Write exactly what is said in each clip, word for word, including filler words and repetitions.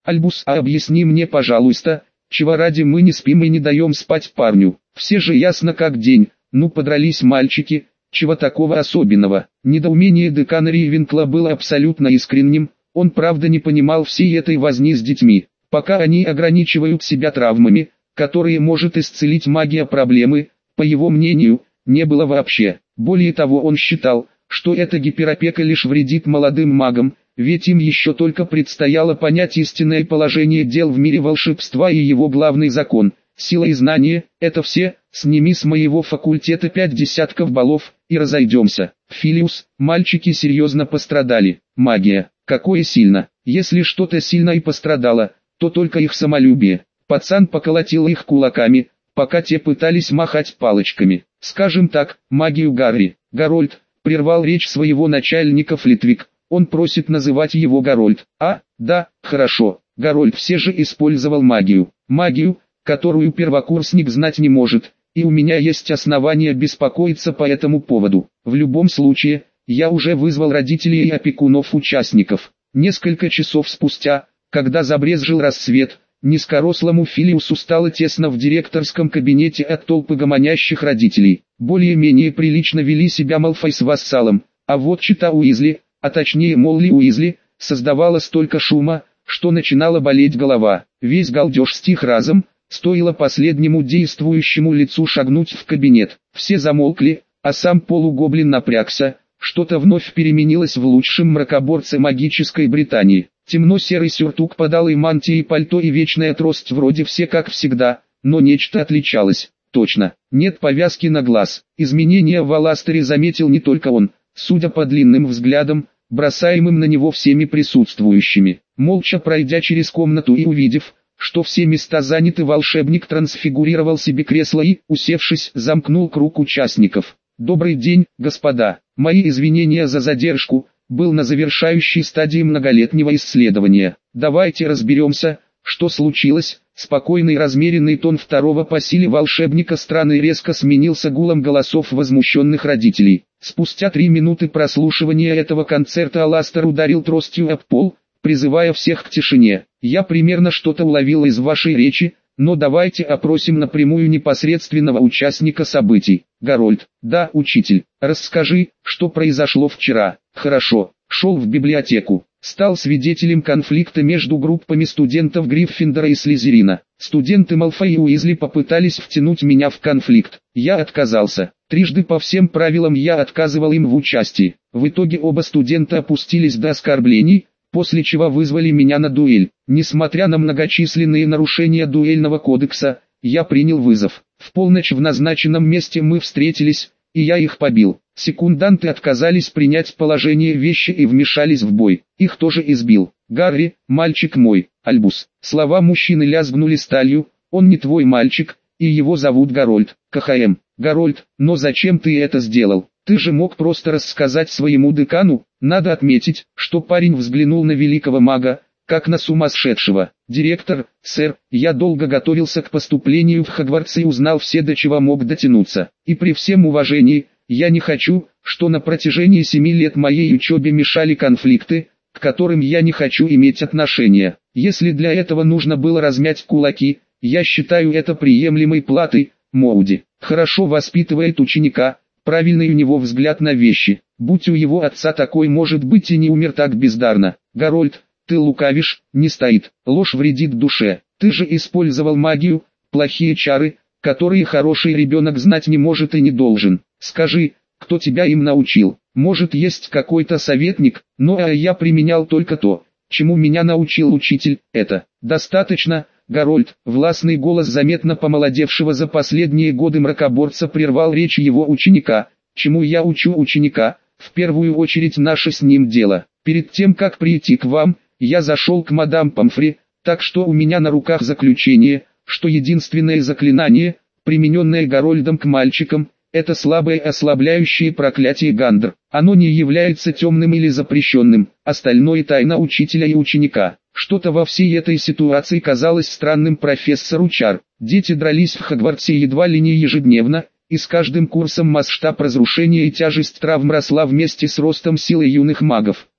Альбус, а объясни мне, пожалуйста, чего ради мы не спим и не даем спать парню? Все же ясно как день, ну подрались мальчики, чего такого особенного? Недоумение декана Ривенкла было абсолютно искренним, он правда не понимал всей этой возни с детьми. Пока они ограничивают себя травмами, которые может исцелить магия, проблемы, по его мнению, не было вообще. Более того, он считал, что эта гиперопека лишь вредит молодым магам, ведь им еще только предстояло понять истинное положение дел в мире волшебства и его главный закон. Сила и знание – это все, сними с моего факультета пять десятков баллов, и разойдемся. Филиус, мальчики серьезно пострадали. Магия, какое сильно. Если что-то сильно и пострадало, то только их самолюбие. Пацан поколотил их кулаками, пока те пытались махать палочками. Скажем так, магию Гарри. Гарольд, прервал речь своего начальника Флитвик. Он просит называть его Гарольд. А, да, хорошо. Гарольд все же использовал магию. Магию, которую первокурсник знать не может, и у меня есть основания беспокоиться по этому поводу. В любом случае, я уже вызвал родителей и опекунов участников. Несколько часов спустя, когда забрезжил рассвет, низкорослому Филиусу стало тесно в директорском кабинете от толпы гомонящих родителей. Более-менее прилично вели себя Малфой с вассалом, а вот чита Уизли, а точнее Молли Уизли, создавала столько шума, что начинала болеть голова. Весь галдеж стих разом, стоило последнему действующему лицу шагнуть в кабинет. Все замолкли, а сам полугоблин напрягся, что-то вновь переменилось в лучшем мракоборце магической Британии. Темно-серый сюртук под алой мантией, пальто и вечная трость вроде все как всегда, но нечто отличалось. Точно, нет повязки на глаз. Изменения в Аластере заметил не только он, судя по длинным взглядам, бросаемым на него всеми присутствующими. Молча пройдя через комнату и увидев, что все места заняты, волшебник трансфигурировал себе кресло и, усевшись, замкнул круг участников. «Добрый день, господа. Мои извинения за задержку, был на завершающей стадии многолетнего исследования. Давайте разберемся, что случилось». Спокойный размеренный тон второго по силе волшебника страны резко сменился гулом голосов возмущенных родителей. Спустя три минуты прослушивания этого концерта Аластер ударил тростью об пол, призывая всех к тишине. «Я примерно что-то уловил из вашей речи, но давайте опросим напрямую непосредственного участника событий. Гарольд». «Да, учитель. Расскажи, что произошло вчера». «Хорошо. Шел в библиотеку. Стал свидетелем конфликта между группами студентов Гриффиндора и Слизерина. Студенты Малфой и Уизли попытались втянуть меня в конфликт. Я отказался. Трижды по всем правилам я отказывал им в участии. В итоге оба студента опустились до оскорблений, после чего вызвали меня на дуэль. Несмотря на многочисленные нарушения дуэльного кодекса, я принял вызов. В полночь в назначенном месте мы встретились, и я их побил. Секунданты отказались принять положение вещи и вмешались в бой. Их тоже избил. «Гарри, мальчик мой». «Альбус». Слова мужчины лязгнули сталью. «Он не твой мальчик, и его зовут Гарольд». «КХМ». «Гарольд, но зачем ты это сделал? Ты же мог просто рассказать своему декану». Надо отметить, что парень взглянул на великого мага, как на сумасшедшего. «Директор, сэр, я долго готовился к поступлению в Хогвартс и узнал все, до чего мог дотянуться. И при всем уважении, я не хочу, что на протяжении семи лет моей учебе мешали конфликты, к которым я не хочу иметь отношения. Если для этого нужно было размять кулаки, я считаю это приемлемой платой». Моуди хорошо воспитывает ученика, правильный у него взгляд на вещи. Будь у его отца такой, может быть, и не умер так бездарно. «Гарольд, ты лукавишь, не стоит. Ложь вредит душе. Ты же использовал магию, плохие чары, которые хороший ребенок знать не может и не должен. Скажи, кто тебя им научил? Может, есть какой-то советник, но а я применял только то, чему меня научил учитель. Это достаточно». Гарольд, властный голос заметно помолодевшего за последние годы мракоборца, прервал речь его ученика. «Чему я учу ученика? В первую очередь наше с ним дело. Перед тем, как прийти к вам, я зашел к мадам Помфри, так что у меня на руках заключение, что единственное заклинание, примененное Гарольдом к мальчикам, это слабое ослабляющее проклятие Гандр. Оно не является темным или запрещенным, остальное тайна учителя и ученика». Что-то во всей этой ситуации казалось странным профессору Чар. Дети дрались в Хогвартсе едва ли не ежедневно, и с каждым курсом масштаб разрушения и тяжесть травм росла вместе с ростом силы юных магов.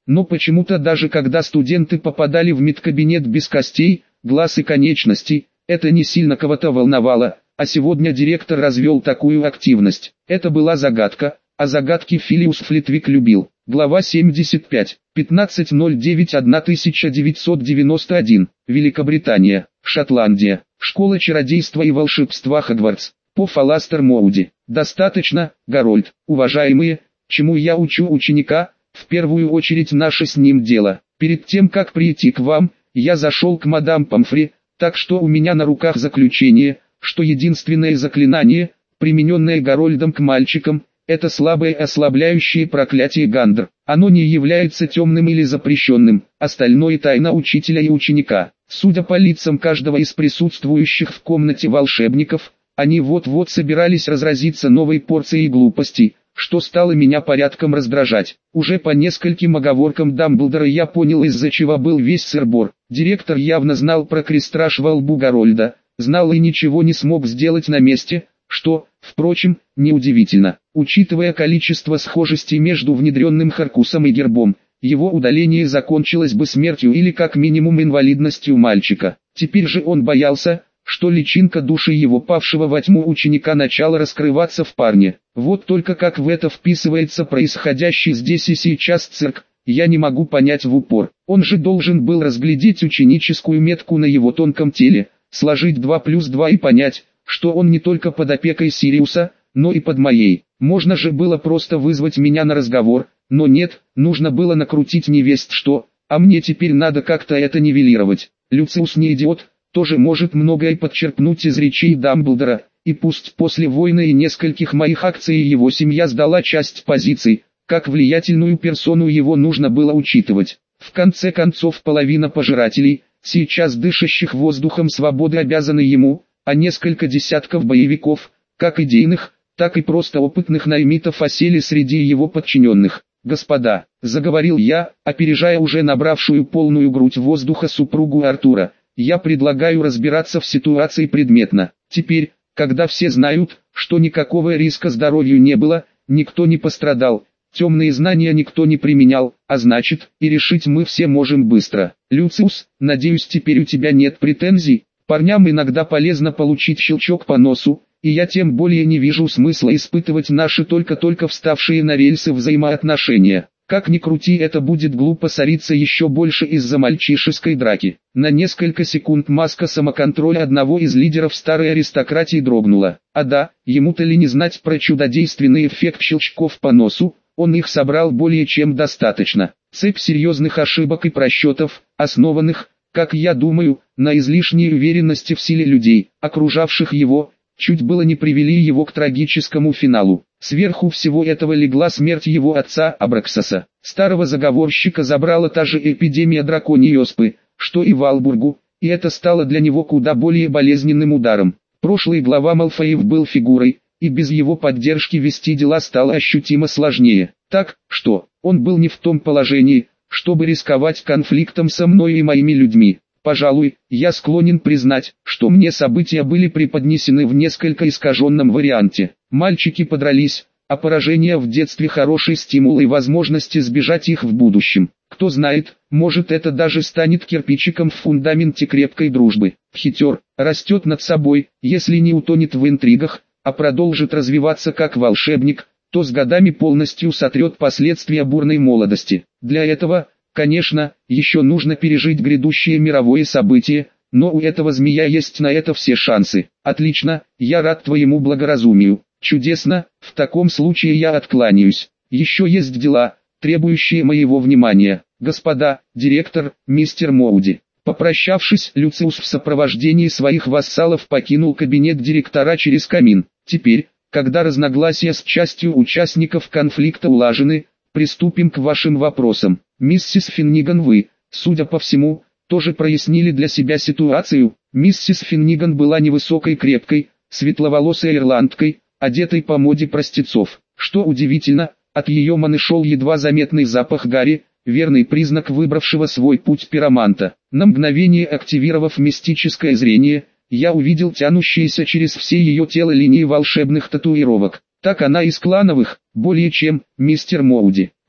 Но почему-то даже когда студенты попадали в медкабинет без костей, глаз и конечностей, это не сильно кого-то волновало, а сегодня директор развел такую активность. Это была загадка, а загадки Филиус Флитвик любил. Глава семьдесят пять. пятнадцатое ноль девятое тысяча девятьсот девяносто один. Великобритания, Шотландия. Школа чародейства и волшебства Хогвартс. По Фаластер Моуди. Достаточно, Гарольд, уважаемые, чему я учу ученика, в первую очередь наше с ним дело. Перед тем как прийти к вам, я зашел к мадам Помфри, так что у меня на руках заключение, что единственное заклинание, примененное Гарольдом к мальчикам, это слабое ослабляющее проклятие Гандр. Оно не является темным или запрещенным, остальное тайна учителя и ученика. Судя по лицам каждого из присутствующих в комнате волшебников, они вот-вот собирались разразиться новой порцией глупостей, что стало меня порядком раздражать. Уже по нескольким оговоркам Дамблдора я понял, из-за чего был весь сыр-бор. Директор явно знал про крестраж во лбу Гарольда, знал и ничего не смог сделать на месте, что, впрочем, неудивительно. Учитывая количество схожестей между внедренным Харкусом и гербом, его удаление закончилось бы смертью или как минимум инвалидностью мальчика. Теперь же он боялся, что личинка души его павшего во тьму ученика начала раскрываться в парне. Вот только как в это вписывается происходящий здесь и сейчас цирк, я не могу понять в упор. Он же должен был разглядеть ученическую метку на его тонком теле, сложить два плюс два и понять, что он не только под опекой Сириуса, но и под моей. Можно же было просто вызвать меня на разговор, но нет, нужно было накрутить невесть что, а мне теперь надо как-то это нивелировать. Люциус не идиот, тоже может многое подчерпнуть из речей Дамблдора, и пусть после войны и нескольких моих акций его семья сдала часть позиций, как влиятельную персону его нужно было учитывать. В конце концов половина пожирателей, сейчас дышащих воздухом свободы, обязаны ему, а несколько десятков боевиков, как идейных, так и просто опытных наймитов осели среди его подчиненных. «Господа», — заговорил я, опережая уже набравшую полную грудь воздуха супругу Артура, — «я предлагаю разбираться в ситуации предметно. Теперь, когда все знают, что никакого риска здоровью не было, никто не пострадал, темные знания никто не применял, а значит, и решить мы все можем быстро. Люциус, надеюсь, теперь у тебя нет претензий? Парням иногда полезно получить щелчок по носу, и я тем более не вижу смысла испытывать наши только-только вставшие на рельсы взаимоотношения. Как ни крути, это будет глупо ссориться еще больше из-за мальчишеской драки». На несколько секунд маска самоконтроля одного из лидеров старой аристократии дрогнула. А да, ему-то ли не знать про чудодейственный эффект щелчков по носу, он их собрал более чем достаточно. Цепь серьезных ошибок и просчетов, основанных, как я думаю, на излишней уверенности в силе людей, окружавших его, чуть было не привели его к трагическому финалу. Сверху всего этого легла смерть его отца Абраксаса. Старого заговорщика забрала та же эпидемия драконьей оспы, что и Валбургу, и это стало для него куда более болезненным ударом. Прошлый глава Малфоев был фигурой, и без его поддержки вести дела стало ощутимо сложнее. Так, что, он был не в том положении, чтобы рисковать конфликтом со мной и моими людьми. Пожалуй, я склонен признать, что мне события были преподнесены в несколько искаженном варианте. Мальчики подрались, а поражение в детстве хороший стимул и возможности сбежать их в будущем. Кто знает, может это даже станет кирпичиком в фундаменте крепкой дружбы. Хитер, растет над собой, если не утонет в интригах, а продолжит развиваться как волшебник, то с годами полностью сотрет последствия бурной молодости. Для этого, конечно, еще нужно пережить грядущее мировое событие, но у этого змея есть на это все шансы. Отлично, я рад твоему благоразумию. Чудесно, в таком случае я откланяюсь. Еще есть дела, требующие моего внимания. Господа, директор, мистер Моуди. Попрощавшись, Люциус в сопровождении своих вассалов покинул кабинет директора через камин. Теперь, когда разногласия с частью участников конфликта улажены, приступим к вашим вопросам. Миссис Финниган, вы, судя по всему, тоже прояснили для себя ситуацию. Миссис Финниган была невысокой, крепкой, светловолосой ирландкой, одетой по моде простецов. Что удивительно, от ее маны шел едва заметный запах гари, верный признак выбравшего свой путь пироманта. На мгновение активировав мистическое зрение, я увидел тянущиеся через все ее тело линии волшебных татуировок. Так она из клановых, более чем, мистер Моуди.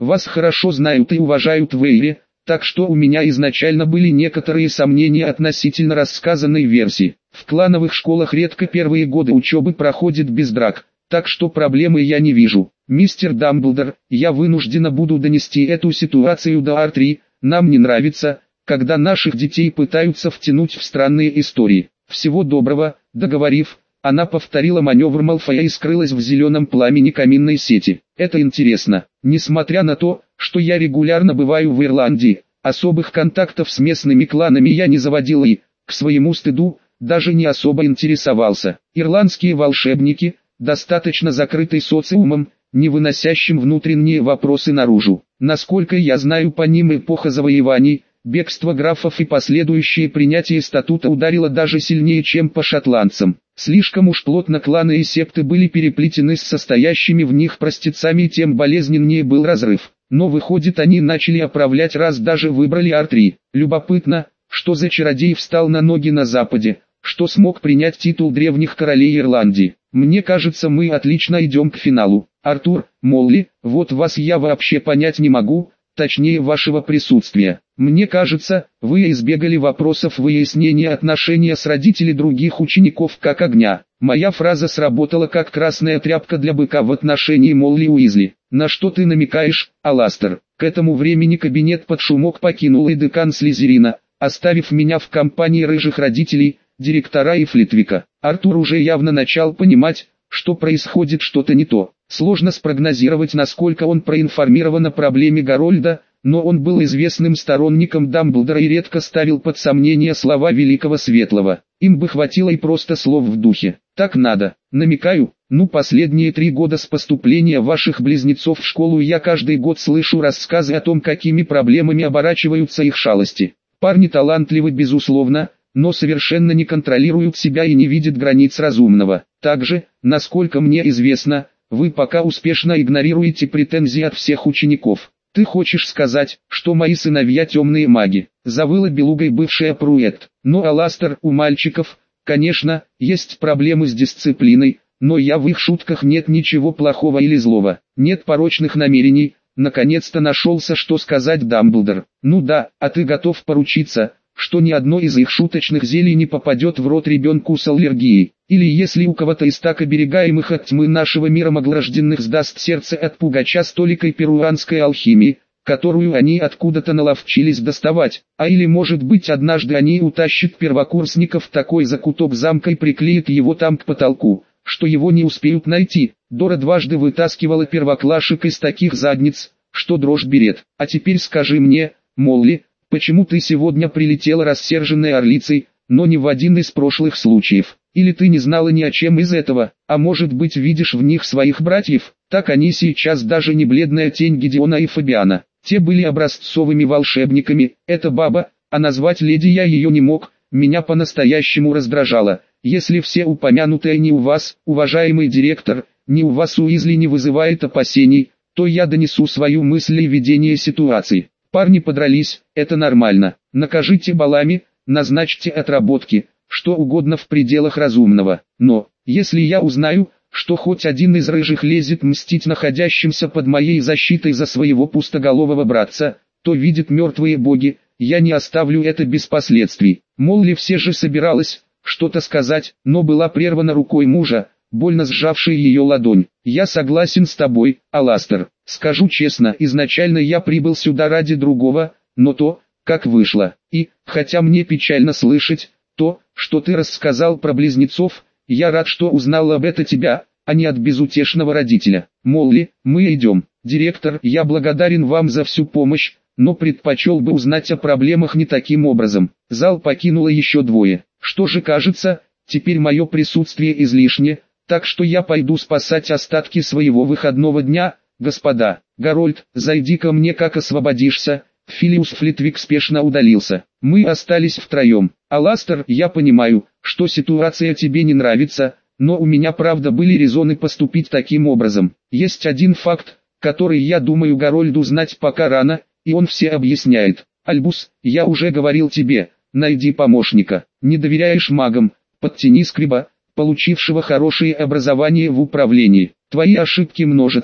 Вас хорошо знают и уважают в Эйре, так что у меня изначально были некоторые сомнения относительно рассказанной версии. В клановых школах редко первые годы учебы проходят без драк, так что проблемы я не вижу. Мистер Дамблдор, я вынуждена буду донести эту ситуацию до Ар три, нам не нравится, когда наших детей пытаются втянуть в странные истории. Всего доброго. Договорив, она повторила маневр Малфоя и скрылась в зеленом пламени каминной сети. Это интересно. Несмотря на то, что я регулярно бываю в Ирландии, особых контактов с местными кланами я не заводил и, к своему стыду, даже не особо интересовался. Ирландские волшебники, достаточно закрытый социумом, не выносящим внутренние вопросы наружу. Насколько я знаю, по ним эпоха завоеваний, бегство графов и последующее принятие статута ударило даже сильнее, чем по шотландцам. Слишком уж плотно кланы и секты были переплетены с состоящими в них простецами, и тем болезненнее был разрыв. Но выходит, они начали оправлять, раз даже выбрали Ар три. Любопытно, что за чародей встал на ноги на Западе, что смог принять титул древних королей Ирландии. Мне кажется, мы отлично идем к финалу. Артур, Молли, вот вас я вообще понять не могу, точнее вашего присутствия. Мне кажется, вы избегали вопросов выяснения отношения с родителями других учеников как огня. Моя фраза сработала как красная тряпка для быка в отношении Молли Уизли. На что ты намекаешь, Аластер? К этому времени кабинет под шумок покинул и декан Слизерина, оставив меня в компании рыжих родителей, директора и Флитвика. Артур уже явно начал понимать, что происходит что-то не то. Сложно спрогнозировать, насколько он проинформирован о проблеме Гарольда, но он был известным сторонником Дамблдора и редко ставил под сомнение слова Великого Светлого. Им бы хватило и просто слов в духе. Так надо. Намекаю, ну последние три года с поступления ваших близнецов в школу я каждый год слышу рассказы о том, какими проблемами оборачиваются их шалости. Парни талантливы безусловно, но совершенно не контролируют себя и не видят границ разумного. Также, насколько мне известно, вы пока успешно игнорируете претензии от всех учеников. Ты хочешь сказать, что мои сыновья темные маги? Завыла белугой бывшая Пруэт. Но, Аластер, у мальчиков, конечно, есть проблемы с дисциплиной, но я в их шутках нет ничего плохого или злого. Нет порочных намерений. Наконец-то нашелся, что сказать Дамблдор. Ну да, а ты готов поручиться, что ни одно из их шуточных зелий не попадет в рот ребенку с аллергией? Или если у кого-то из так оберегаемых от тьмы нашего мира маглорожденных сдаст сердце от пугача с толикой перуанской алхимии, которую они откуда-то наловчились доставать, а или может быть однажды они утащат первокурсников в такой закуток замка и приклеят его там к потолку, что его не успеют найти. Дора дважды вытаскивала первоклашек из таких задниц, что дрожь берет. А теперь скажи мне, Молли, почему ты сегодня прилетела рассерженной орлицей, но не в один из прошлых случаев? Или ты не знала ни о чем из этого, а может быть видишь в них своих братьев? Так они сейчас даже не бледная тень Гедеона и Фабиана. Те были образцовыми волшебниками, это баба, а назвать леди я ее не мог, меня по-настоящему раздражало. Если все упомянутое не у вас, уважаемый директор, не у вас Уизли не вызывает опасений, то я донесу свою мысль и видение ситуации. Парни подрались, это нормально. Накажите балами, назначьте отработки, что угодно в пределах разумного. Но, если я узнаю, что хоть один из рыжих лезет мстить находящимся под моей защитой за своего пустоголового братца, то видят мертвые боги, я не оставлю это без последствий. Молли все же собиралась что-то сказать, но была прервана рукой мужа, больно сжавшей ее ладонь. «Я согласен с тобой, Аластер. Скажу честно, изначально я прибыл сюда ради другого, но то, как вышло, и, хотя мне печально слышать, то, что ты рассказал про близнецов, я рад, что узнал об этом тебя, а не от безутешного родителя. Молли, мы идем. Директор, я благодарен вам за всю помощь, но предпочел бы узнать о проблемах не таким образом». Зал покинуло еще двое. Что же, кажется, теперь мое присутствие излишне, так что я пойду спасать остатки своего выходного дня. Господа, Гарольд, зайди ко мне, как освободишься. Филиус Флитвик спешно удалился. Мы остались втроем. Аластер, я понимаю, что ситуация тебе не нравится, но у меня правда были резоны поступить таким образом. Есть один факт, который я думаю Гарольду знать пока рано, и он все объясняет. Альбус, я уже говорил тебе, найди помощника. Не доверяешь магам, подтяни скриба, получившего хорошее образование в управлении. Твои ошибки множатся,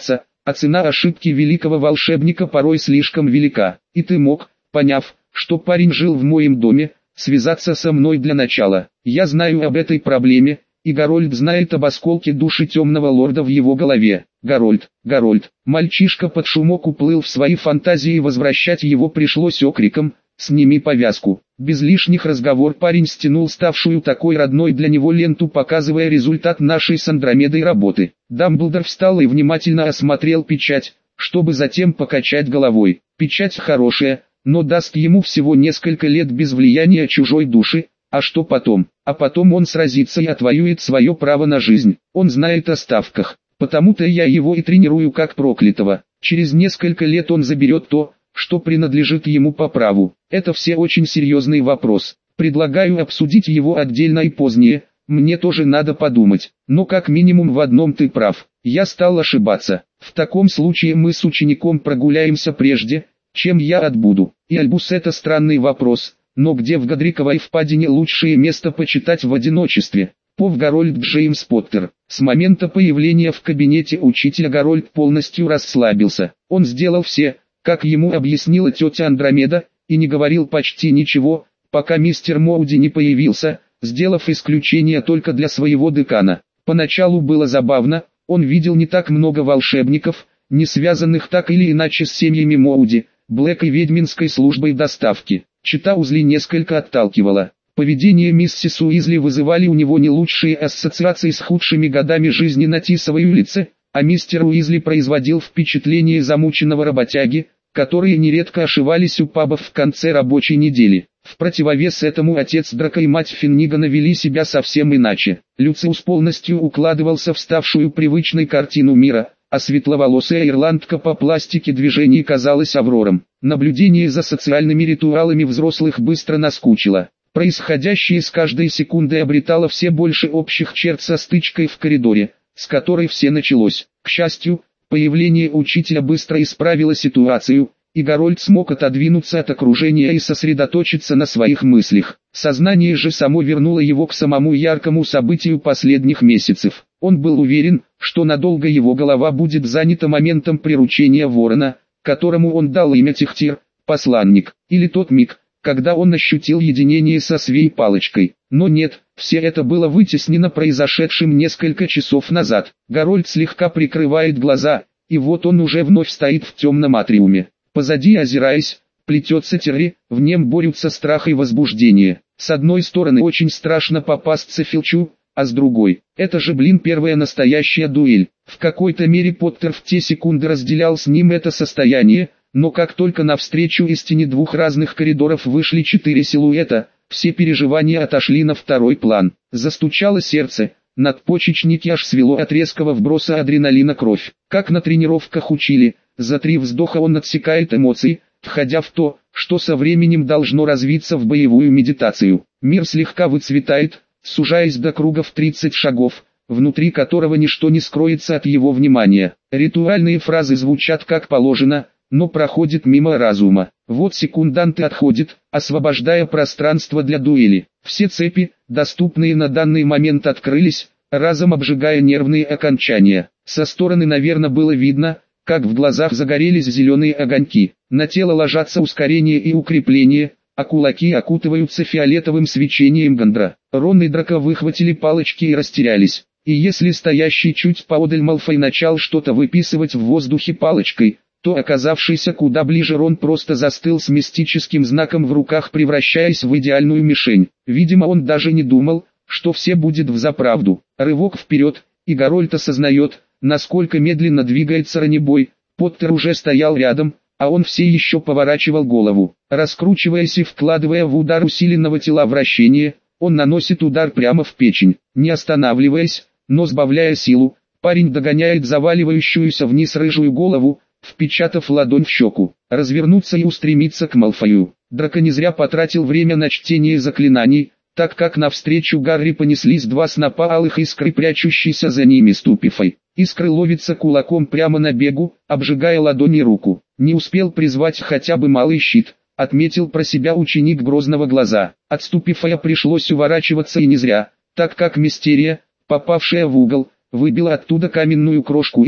а цена ошибки великого волшебника порой слишком велика. И ты мог, поняв, что парень жил в моем доме, связаться со мной для начала. Я знаю об этой проблеме, и Гарольд знает об осколке души темного лорда в его голове. Гарольд, Гарольд. Мальчишка под шумок уплыл в свои фантазии, и возвращать его пришлось окриком: «Сними повязку». Без лишних разговор парень стянул ставшую такой родной для него ленту, показывая результат нашей с Андромедой работы. Дамблдор встал и внимательно осмотрел печать, чтобы затем покачать головой. Печать хорошая, но даст ему всего несколько лет без влияния чужой души. А что потом? А потом он сразится и отвоюет свое право на жизнь. Он знает о ставках, потому-то я его и тренирую как проклятого. Через несколько лет он заберет то, что принадлежит ему по праву. Это все очень серьезный вопрос. Предлагаю обсудить его отдельно и позднее. Мне тоже надо подумать. Но как минимум в одном ты прав. Я стал ошибаться. В таком случае мы с учеником прогуляемся прежде, чем я отбуду. И Альбус — это странный вопрос. Но где в Годриковой впадине лучшее место почитать в одиночестве? Пов Гарольд Джеймс Поттер. С момента появления в кабинете учителя Гарольд полностью расслабился. Он сделал все, как ему объяснила тетя Андромеда, и не говорил почти ничего, пока мистер Моуди не появился, сделав исключение только для своего декана. Поначалу было забавно, он видел не так много волшебников, не связанных так или иначе с семьями Моуди, Блэк и ведьминской службой доставки. Чита Узли несколько отталкивала. Поведение миссис Уизли вызывали у него не лучшие ассоциации с худшими годами жизни на Тисовой улице, а мистер Уизли производил впечатление замученного работяги, которые нередко ошивались у пабов в конце рабочей недели. В противовес этому отец Драко и мать Финнигана вели себя совсем иначе. Люциус полностью укладывался в ставшую привычной картину мира, а светловолосая ирландка по пластике движений казалась Аврором. Наблюдение за социальными ритуалами взрослых быстро наскучило. Происходящее с каждой секундой обретало все больше общих черт со стычкой в коридоре, с которой все началось. К счастью, появление учителя быстро исправило ситуацию, и Гарольд смог отодвинуться от окружения и сосредоточиться на своих мыслях. Сознание же само вернуло его к самому яркому событию последних месяцев. Он был уверен, что надолго его голова будет занята моментом приручения ворона, которому он дал имя Тихтир, посланник, или тот миг, когда он ощутил единение со своей палочкой. Но нет, все это было вытеснено произошедшим несколько часов назад. Гарольд слегка прикрывает глаза, и вот он уже вновь стоит в темном атриуме. Позади, озираясь, плетется Терри, в нем борются страх и возбуждение. С одной стороны очень страшно попасться Филчу, а с другой, это же блин первая настоящая дуэль. В какой-то мере Поттер в те секунды разделял с ним это состояние, но как только навстречу истине двух разных коридоров вышли четыре силуэта, все переживания отошли на второй план. Застучало сердце, надпочечники аж свело от резкого вброса адреналина кровь. Как на тренировках учили, за три вздоха он отсекает эмоции, входя в то, что со временем должно развиться в боевую медитацию. Мир слегка выцветает, сужаясь до круга в тридцать шагов, внутри которого ничто не скроется от его внимания. Ритуальные фразы звучат как положено, но проходят мимо разума. Вот секунданты отходят, освобождая пространство для дуэли. Все цепи, доступные на данный момент, открылись, разом обжигая нервные окончания. Со стороны, наверное, было видно, как в глазах загорелись зеленые огоньки. На тело ложатся ускорение и укрепление, а кулаки окутываются фиолетовым свечением Гандра. Рон и Драко выхватили палочки и растерялись. И если стоящий чуть поодаль Малфой начал что-то выписывать в воздухе палочкой, то оказавшийся куда ближе Рон просто застыл с мистическим знаком в руках, превращаясь в идеальную мишень. Видимо, он даже не думал, что все будет взаправду. Рывок вперед, и Гарольд осознает, насколько медленно двигается ранебой. Поттер уже стоял рядом, а он все еще поворачивал голову. Раскручиваясь и вкладывая в удар усиленного тела вращение, он наносит удар прямо в печень. Не останавливаясь, но сбавляя силу, парень догоняет заваливающуюся вниз рыжую голову, впечатав ладонь в щеку. Развернуться и устремиться к Малфою. Драко не зря потратил время на чтение заклинаний, так как навстречу Гарри понеслись два снопа алых искр, прячущийся за ними Ступифой. Искры ловится кулаком прямо на бегу, обжигая ладонь и руку. Не успел призвать хотя бы малый щит, отметил про себя ученик Грозного Глаза. От Ступифая пришлось уворачиваться, и не зря, так как Мистерия, попавшая в угол, выбила оттуда каменную крошку и пыль.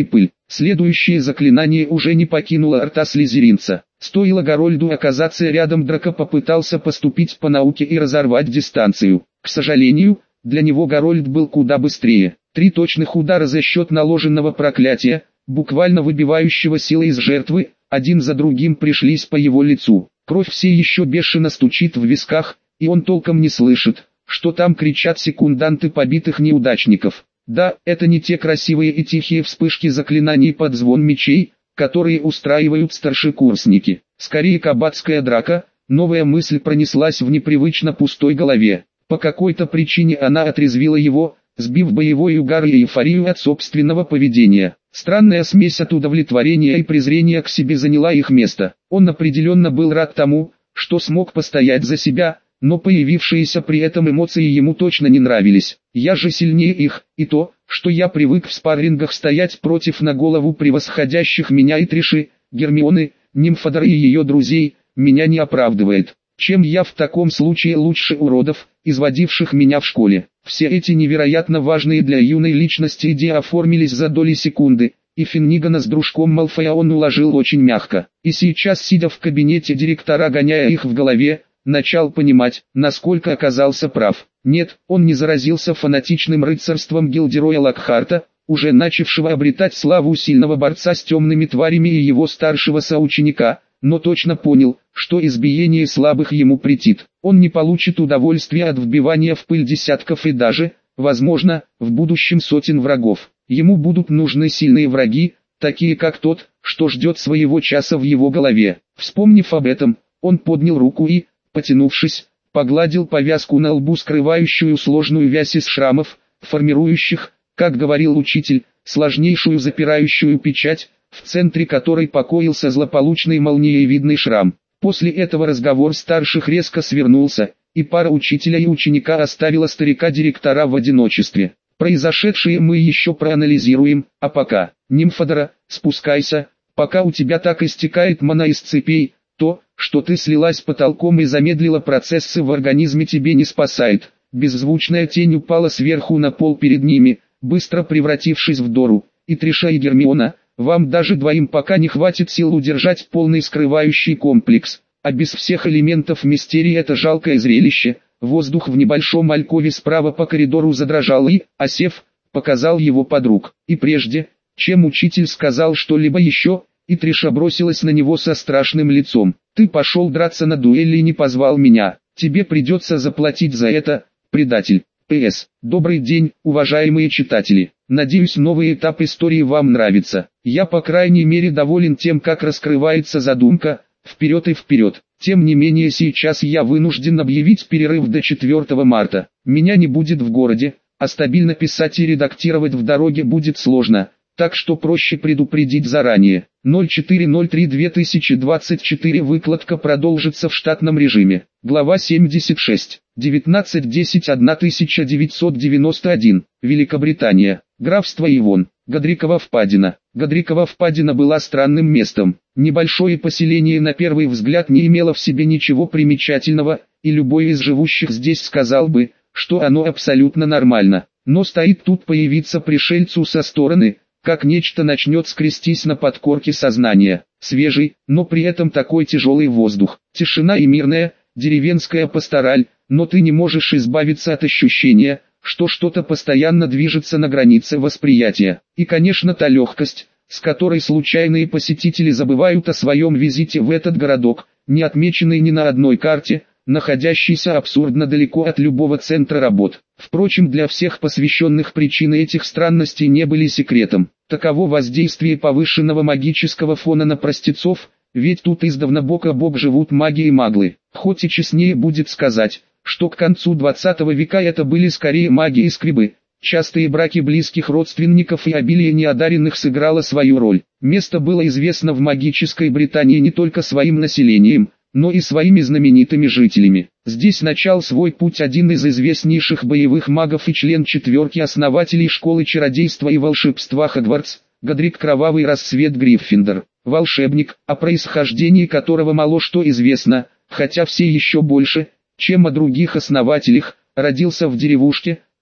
Следующее заклинание уже не покинуло рта слизеринца. Стоило Гарольду оказаться рядом, Драко попытался поступить по науке и разорвать дистанцию. К сожалению, для него Гарольд был куда быстрее. Три точных удара за счет наложенного проклятия, буквально выбивающего силы из жертвы, один за другим пришлись по его лицу. Кровь все еще бешено стучит в висках, и он толком не слышит, что там кричат секунданты побитых неудачников. Да, это не те красивые и тихие вспышки заклинаний под звон мечей, которые устраивают старшекурсники. Скорее кабацкая драка. Новая мысль пронеслась в непривычно пустой голове. По какой-то причине она отрезвила его, сбив боевой угар и эйфорию от собственного поведения. Странная смесь от удовлетворения и презрения к себе заняла их место. Он определенно был рад тому, что смог постоять за себя, но появившиеся при этом эмоции ему точно не нравились. Я же сильнее их, и то, что я привык в спаррингах стоять против на голову превосходящих меня и Триши, Гермионы, Нимфодора и ее друзей, меня не оправдывает. Чем я в таком случае лучше уродов, изводивших меня в школе? Все эти невероятно важные для юной личности идеи оформились за доли секунды, и Финнигана с дружком Малфоя он уложил очень мягко. И сейчас, сидя в кабинете директора, гоняя их в голове, начал понимать, насколько оказался прав. Нет, он не заразился фанатичным рыцарством Гилдероя Локхарта, уже начавшего обретать славу сильного борца с темными тварями и его старшего соученика, но точно понял, что избиение слабых ему претит. Он не получит удовольствия от вбивания в пыль десятков и даже, возможно, в будущем сотен врагов. Ему будут нужны сильные враги, такие как тот, что ждет своего часа в его голове. Вспомнив об этом, он поднял руку и, потянувшись, погладил повязку на лбу, скрывающую сложную вязь из шрамов, формирующих, как говорил учитель, сложнейшую запирающую печать, в центре которой покоился злополучный молниеvidный шрам. После этого разговор старших резко свернулся, и пара учителя и ученика оставила старика-директора в одиночестве. Произошедшее мы еще проанализируем, а пока, Нимфодора, спускайся, пока у тебя так истекает мана из цепей. То, что ты слилась с потолком и замедлила процессы в организме, тебе не спасает. Беззвучная тень упала сверху на пол перед ними, быстро превратившись в Дору. И Триша, и Гермиона, вам даже двоим пока не хватит сил удержать полный скрывающий комплекс. А без всех элементов мистерии это жалкое зрелище. Воздух в небольшом алькове справа по коридору задрожал и, осев, показал его подруг. И прежде, чем учитель сказал что-либо еще, и Триша бросилась на него со страшным лицом. «Ты пошел драться на дуэли и не позвал меня. Тебе придется заплатить за это, предатель». П С. Добрый день, уважаемые читатели. Надеюсь, новый этап истории вам нравится. Я по крайней мере доволен тем, как раскрывается задумка, вперед и вперед. Тем не менее, сейчас я вынужден объявить перерыв до четвёртого марта. Меня не будет в городе, а стабильно писать и редактировать в дороге будет сложно. Так что проще предупредить заранее. ноль четыре ноль три две тысячи двадцать четыре выкладка продолжится в штатном режиме. Глава семьдесят шесть. девятнадцать десять тысяча девятьсот девяносто один. Великобритания. Графство Ивон. Годрикова впадина. Годрикова впадина была странным местом. Небольшое поселение на первый взгляд не имело в себе ничего примечательного, и любой из живущих здесь сказал бы, что оно абсолютно нормально. Но стоит тут появиться пришельцу со стороны, как нечто начнет скрестись на подкорке сознания. Свежий, но при этом такой тяжелый воздух. Тишина и мирная, деревенская пастораль, но ты не можешь избавиться от ощущения, что что-то постоянно движется на границе восприятия. И, конечно, та легкость, с которой случайные посетители забывают о своем визите в этот городок, не отмеченный ни на одной карте, находящийся абсурдно далеко от любого центра работ. Впрочем, для всех посвященных причины этих странностей не были секретом. Таково воздействие повышенного магического фона на простецов, ведь тут издавна бок о бок живут маги и маглы. Хоть и честнее будет сказать, что к концу двадцатого века это были скорее маги и скрибы. Частые браки близких родственников и обилие неодаренных сыграло свою роль. Место было известно в магической Британии не только своим населением, но и своими знаменитыми жителями. Здесь начал свой путь один из известнейших боевых магов и член четверки основателей школы чародейства и волшебства Хогвартс, Годрик Кровавый Рассвет Гриффиндор. Волшебник, о происхождении которого мало что известно, хотя все еще больше, чем о других основателях, родился в деревушке,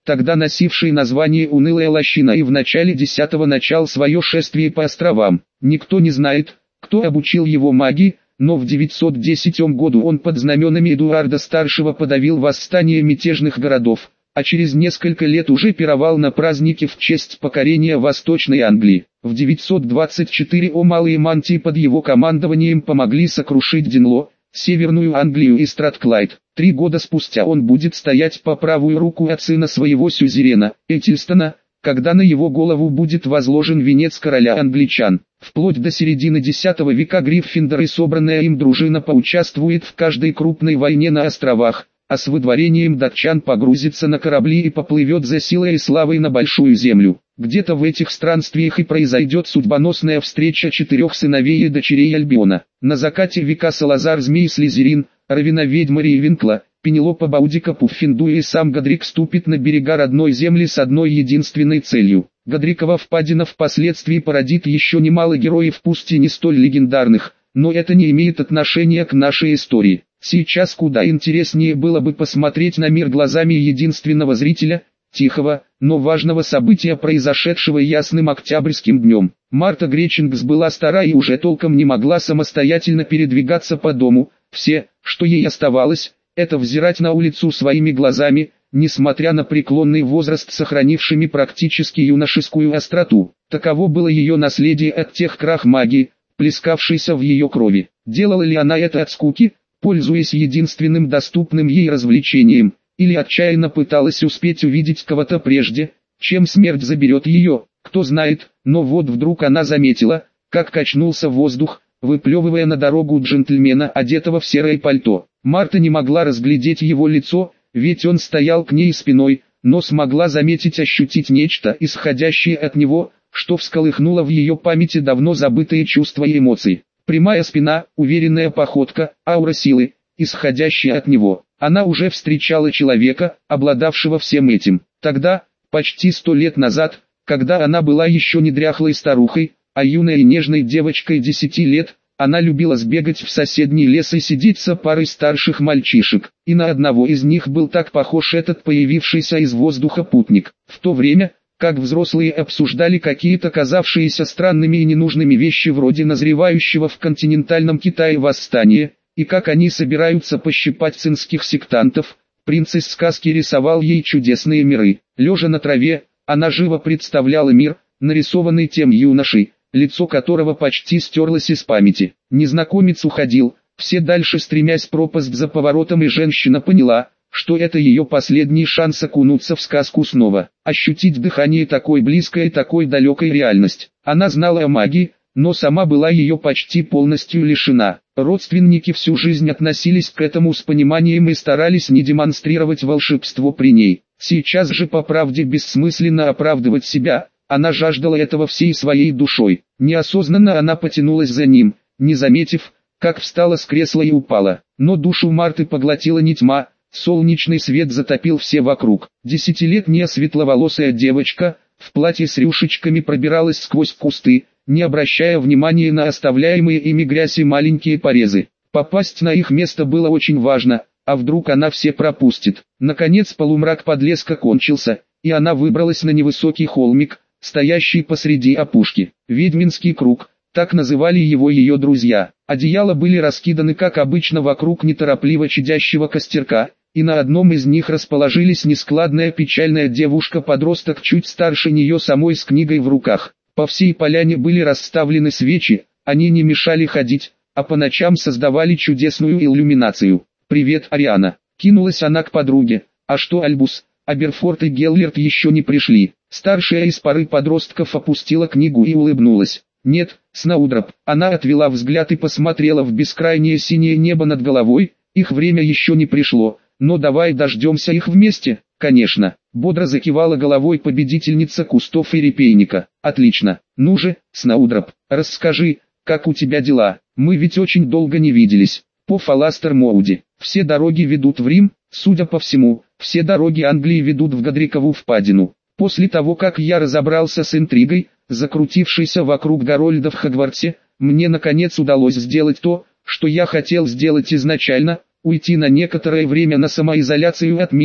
тогда носивший название «Унылая лощина», и в начале десятого начал свое шествие по островам. Никто не знает, кто обучил его магии, но в девятьсот десятом году он под знаменами Эдуарда Старшего подавил восстание мятежных городов, а через несколько лет уже пировал на празднике в честь покорения Восточной Англии. В девятьсот двадцать четвёртом малые мантии под его командованием помогли сокрушить Динло, Северную Англию и Стратклайд. Три года спустя он будет стоять по правую руку от сына своего сюзерена, Этельстона, когда на его голову будет возложен венец короля англичан. Вплоть до середины десятого века Гриффиндор и собранная им дружина поучаствует в каждой крупной войне на островах, а с выдворением датчан погрузится на корабли и поплывет за силой и славой на Большую Землю. Где-то в этих странствиях и произойдет судьбоносная встреча четырех сыновей и дочерей Альбиона. На закате века Салазар Змей Слизерин, Равена-ведьма Рейвенкла, Пенелопа Баудика Пуффендуй и сам Годрик ступит на берега родной земли с одной единственной целью. Годрикова впадина впоследствии породит еще немало героев, пусть и не столь легендарных, но это не имеет отношения к нашей истории. Сейчас куда интереснее было бы посмотреть на мир глазами единственного зрителя, тихого, но важного события, произошедшего ясным октябрьским днем. Марта Гречингс была стара и уже толком не могла самостоятельно передвигаться по дому. Все, что ей оставалось, это взирать на улицу своими глазами, несмотря на преклонный возраст, сохранившими практически юношескую остроту. Таково было ее наследие от тех крах магии, плескавшейся в ее крови. Делала ли она это от скуки, пользуясь единственным доступным ей развлечением, или отчаянно пыталась успеть увидеть кого-то прежде, чем смерть заберет ее, кто знает, но вот вдруг она заметила, как качнулся воздух, выплевывая на дорогу джентльмена, одетого в серое пальто. Марта не могла разглядеть его лицо, ведь он стоял к ней спиной, но смогла заметить, ощутить нечто, исходящее от него, что всколыхнуло в ее памяти давно забытые чувства и эмоции. Прямая спина, уверенная походка, аура силы, исходящая от него. Она уже встречала человека, обладавшего всем этим. Тогда, почти сто лет назад, когда она была еще не дряхлой старухой, а юной и нежной девочкой десяти лет, она любила сбегать в соседний лес и сидеть с парой старших мальчишек, и на одного из них был так похож этот появившийся из воздуха путник. В то время, как взрослые обсуждали какие-то казавшиеся странными и ненужными вещи вроде назревающего в континентальном Китае восстания, и как они собираются пощипать цинских сектантов, принц из сказки рисовал ей чудесные миры. Лежа на траве, она живо представляла мир, нарисованный тем юношей, лицо которого почти стерлось из памяти. Незнакомец уходил, все дальше стремясь пропасть за поворотом, и женщина поняла, что это ее последний шанс окунуться в сказку снова, ощутить дыхание такой близкой и такой далекой реальность. Она знала о магии, но сама была ее почти полностью лишена. Родственники всю жизнь относились к этому с пониманием и старались не демонстрировать волшебство при ней. Сейчас же, по правде, бессмысленно оправдывать себя, она жаждала этого всей своей душой. Неосознанно она потянулась за ним, не заметив, как встала с кресла и упала. Но душу Марты поглотила не тьма, солнечный свет затопил все вокруг. Десятилетняя светловолосая девочка, в платье с рюшечками, пробиралась сквозь кусты, не обращая внимания на оставляемые ими грязь и маленькие порезы. Попасть на их место было очень важно, а вдруг она все пропустит. Наконец полумрак подлеска кончился, и она выбралась на невысокий холмик, стоящий посреди опушки. Ведьминский круг, так называли его ее друзья. Одеяла были раскиданы, как обычно, вокруг неторопливо чадящего костерка, и на одном из них расположились нескладная печальная девушка-подросток чуть старше нее самой с книгой в руках. По всей поляне были расставлены свечи, они не мешали ходить, а по ночам создавали чудесную иллюминацию. «Привет, Ариана!» — кинулась она к подруге. «А что Альбус, Аберфорд и Геллерт еще не пришли?» Старшая из пары подростков опустила книгу и улыбнулась. «Нет, Сноудроп». Она отвела взгляд и посмотрела в бескрайнее синее небо над головой. «Их время еще не пришло, но давай дождемся их вместе». «Конечно», — бодро закивала головой победительница кустов и репейника. «Отлично. Ну же, Сноудроп, расскажи, как у тебя дела? Мы ведь очень долго не виделись». По Фаластер-Моуди. Все дороги ведут в Рим, судя по всему, все дороги Англии ведут в Годрикову впадину. После того, как я разобрался с интригой, закрутившейся вокруг Гарольда в Хогвартсе, мне наконец удалось сделать то, что я хотел сделать изначально, уйти на некоторое время на самоизоляцию от мира,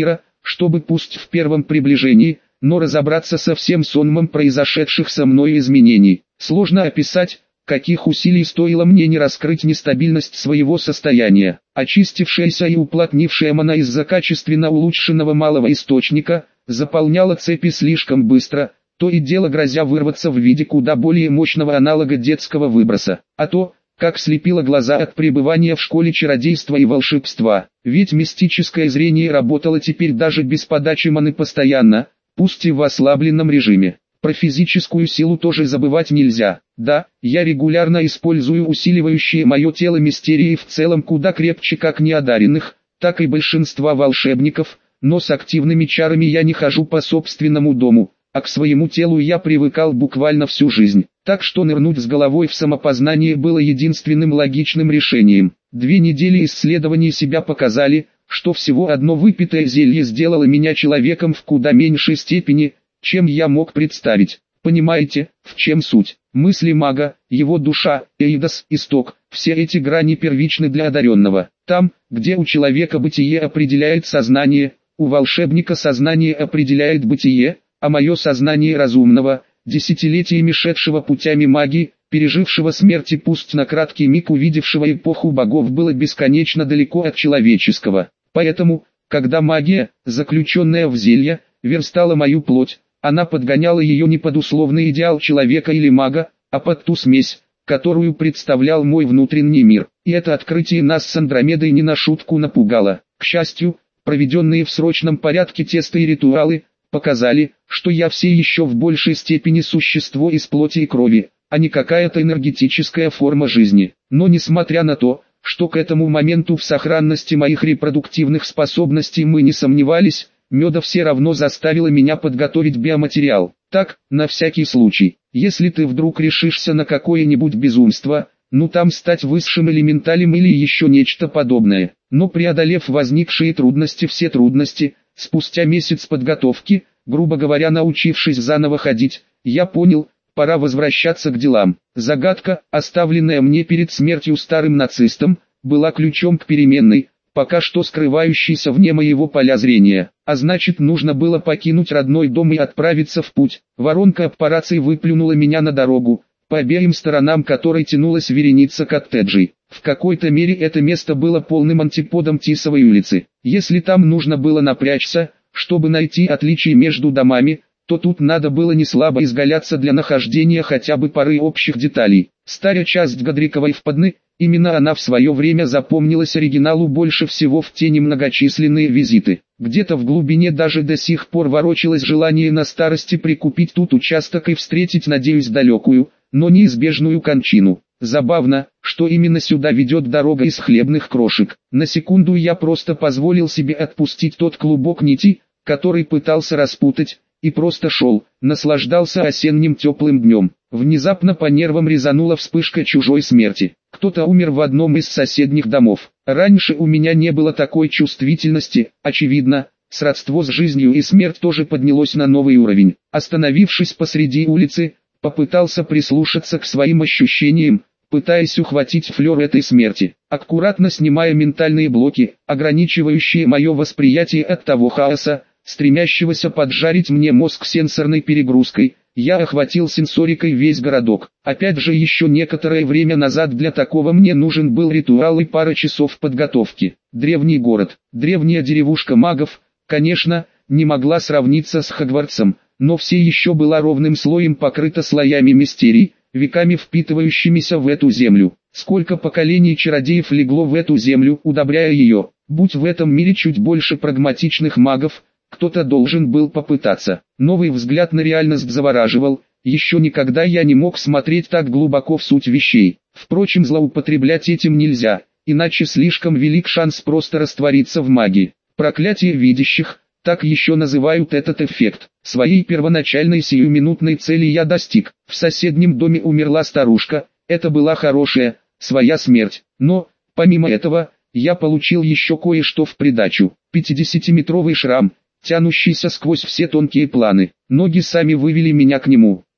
чтобы пусть в первом приближении, но разобраться со всем сонмом произошедших со мной изменений. Сложно описать, каких усилий стоило мне не раскрыть нестабильность своего состояния. Очистившаяся и уплотнившая мана из-за качественно улучшенного малого источника, заполняла цепи слишком быстро, то и дело грозя вырваться в виде куда более мощного аналога детского выброса. А то, как слепило глаза от пребывания в школе чародейства и волшебства. Ведь мистическое зрение работало теперь даже без подачи маны постоянно, пусть и в ослабленном режиме. Про физическую силу тоже забывать нельзя. Да, я регулярно использую усиливающие мое тело мистерии в целом куда крепче как неодаренных, так и большинства волшебников, но с активными чарами я не хожу по собственному дому, а к своему телу я привыкал буквально всю жизнь. Так что нырнуть с головой в самопознание было единственным логичным решением. Две недели исследований себя показали, что всего одно выпитое зелье сделало меня человеком в куда меньшей степени, чем я мог представить. Понимаете, в чем суть? Мысли мага, его душа, эйдос, исток, все эти грани первичны для одаренного. Там, где у человека бытие определяет сознание, у волшебника сознание определяет бытие, а мое сознание разумного, десятилетиями шедшего путями магии, пережившего смерть и пусть на краткий миг увидевшего эпоху богов, было бесконечно далеко от человеческого. Поэтому, когда магия, заключенная в зелье, верстала мою плоть, она подгоняла ее не под условный идеал человека или мага, а под ту смесь, которую представлял мой внутренний мир. И это открытие нас с Андромедой не на шутку напугало. К счастью, проведенные в срочном порядке тесты и ритуалы, показали, что я все еще в большей степени существо из плоти и крови, а не какая-то энергетическая форма жизни. Но несмотря на то, что к этому моменту в сохранности моих репродуктивных способностей мы не сомневались, Меда все равно заставила меня подготовить биоматериал. Так, на всякий случай, если ты вдруг решишься на какое-нибудь безумство, ну там стать высшим элементалем или еще нечто подобное. Но преодолев возникшие трудности, все трудности, спустя месяц подготовки, грубо говоря научившись заново ходить, я понял, пора возвращаться к делам. Загадка, оставленная мне перед смертью старым нацистом, была ключом к переменной, пока что скрывающейся вне моего поля зрения. А значит, нужно было покинуть родной дом и отправиться в путь. Воронка аппарации выплюнула меня на дорогу, по обеим сторонам которой тянулась вереница коттеджей. В какой-то мере это место было полным антиподом Тисовой улицы. Если там нужно было напрячься, чтобы найти отличия между домами, то тут надо было не слабо изгаляться для нахождения хотя бы пары общих деталей. Старая часть Годриковой впадны, именно она в свое время запомнилась оригиналу больше всего в те немногочисленные визиты. Где-то в глубине даже до сих пор ворочалось желание на старости прикупить тут участок и встретить, надеюсь, далекую, но неизбежную кончину. Забавно, что именно сюда ведет дорога из хлебных крошек. На секунду я просто позволил себе отпустить тот клубок нити, который пытался распутать, и просто шел, наслаждался осенним теплым днем. Внезапно по нервам резанула вспышка чужой смерти. Кто-то умер в одном из соседних домов. Раньше у меня не было такой чувствительности, очевидно, сродство с жизнью и смерть тоже поднялось на новый уровень. Остановившись посреди улицы, попытался прислушаться к своим ощущениям, пытаясь ухватить флёр этой смерти. Аккуратно снимая ментальные блоки, ограничивающие мое восприятие от того хаоса, стремящегося поджарить мне мозг сенсорной перегрузкой, я охватил сенсорикой весь городок. Опять же, еще некоторое время назад для такого мне нужен был ритуал и пара часов подготовки. Древний город, древняя деревушка магов, конечно, не могла сравниться с Хогвартсом, но все еще была ровным слоем покрыта слоями мистерий, веками впитывающимися в эту землю. Сколько поколений чародеев легло в эту землю, удобряя ее. Будь в этом мире чуть больше прагматичных магов, кто-то должен был попытаться. Новый взгляд на реальность завораживал, еще никогда я не мог смотреть так глубоко в суть вещей. Впрочем, злоупотреблять этим нельзя, иначе слишком велик шанс просто раствориться в магии. Проклятие видящих, так еще называют этот эффект. Своей первоначальной сиюминутной цели я достиг. В соседнем доме умерла старушка, это была хорошая, своя смерть. Но, помимо этого, я получил еще кое-что в придачу. пятидесятиметровый шрам, тянущийся сквозь все тонкие планы. Ноги сами вывели меня к нему.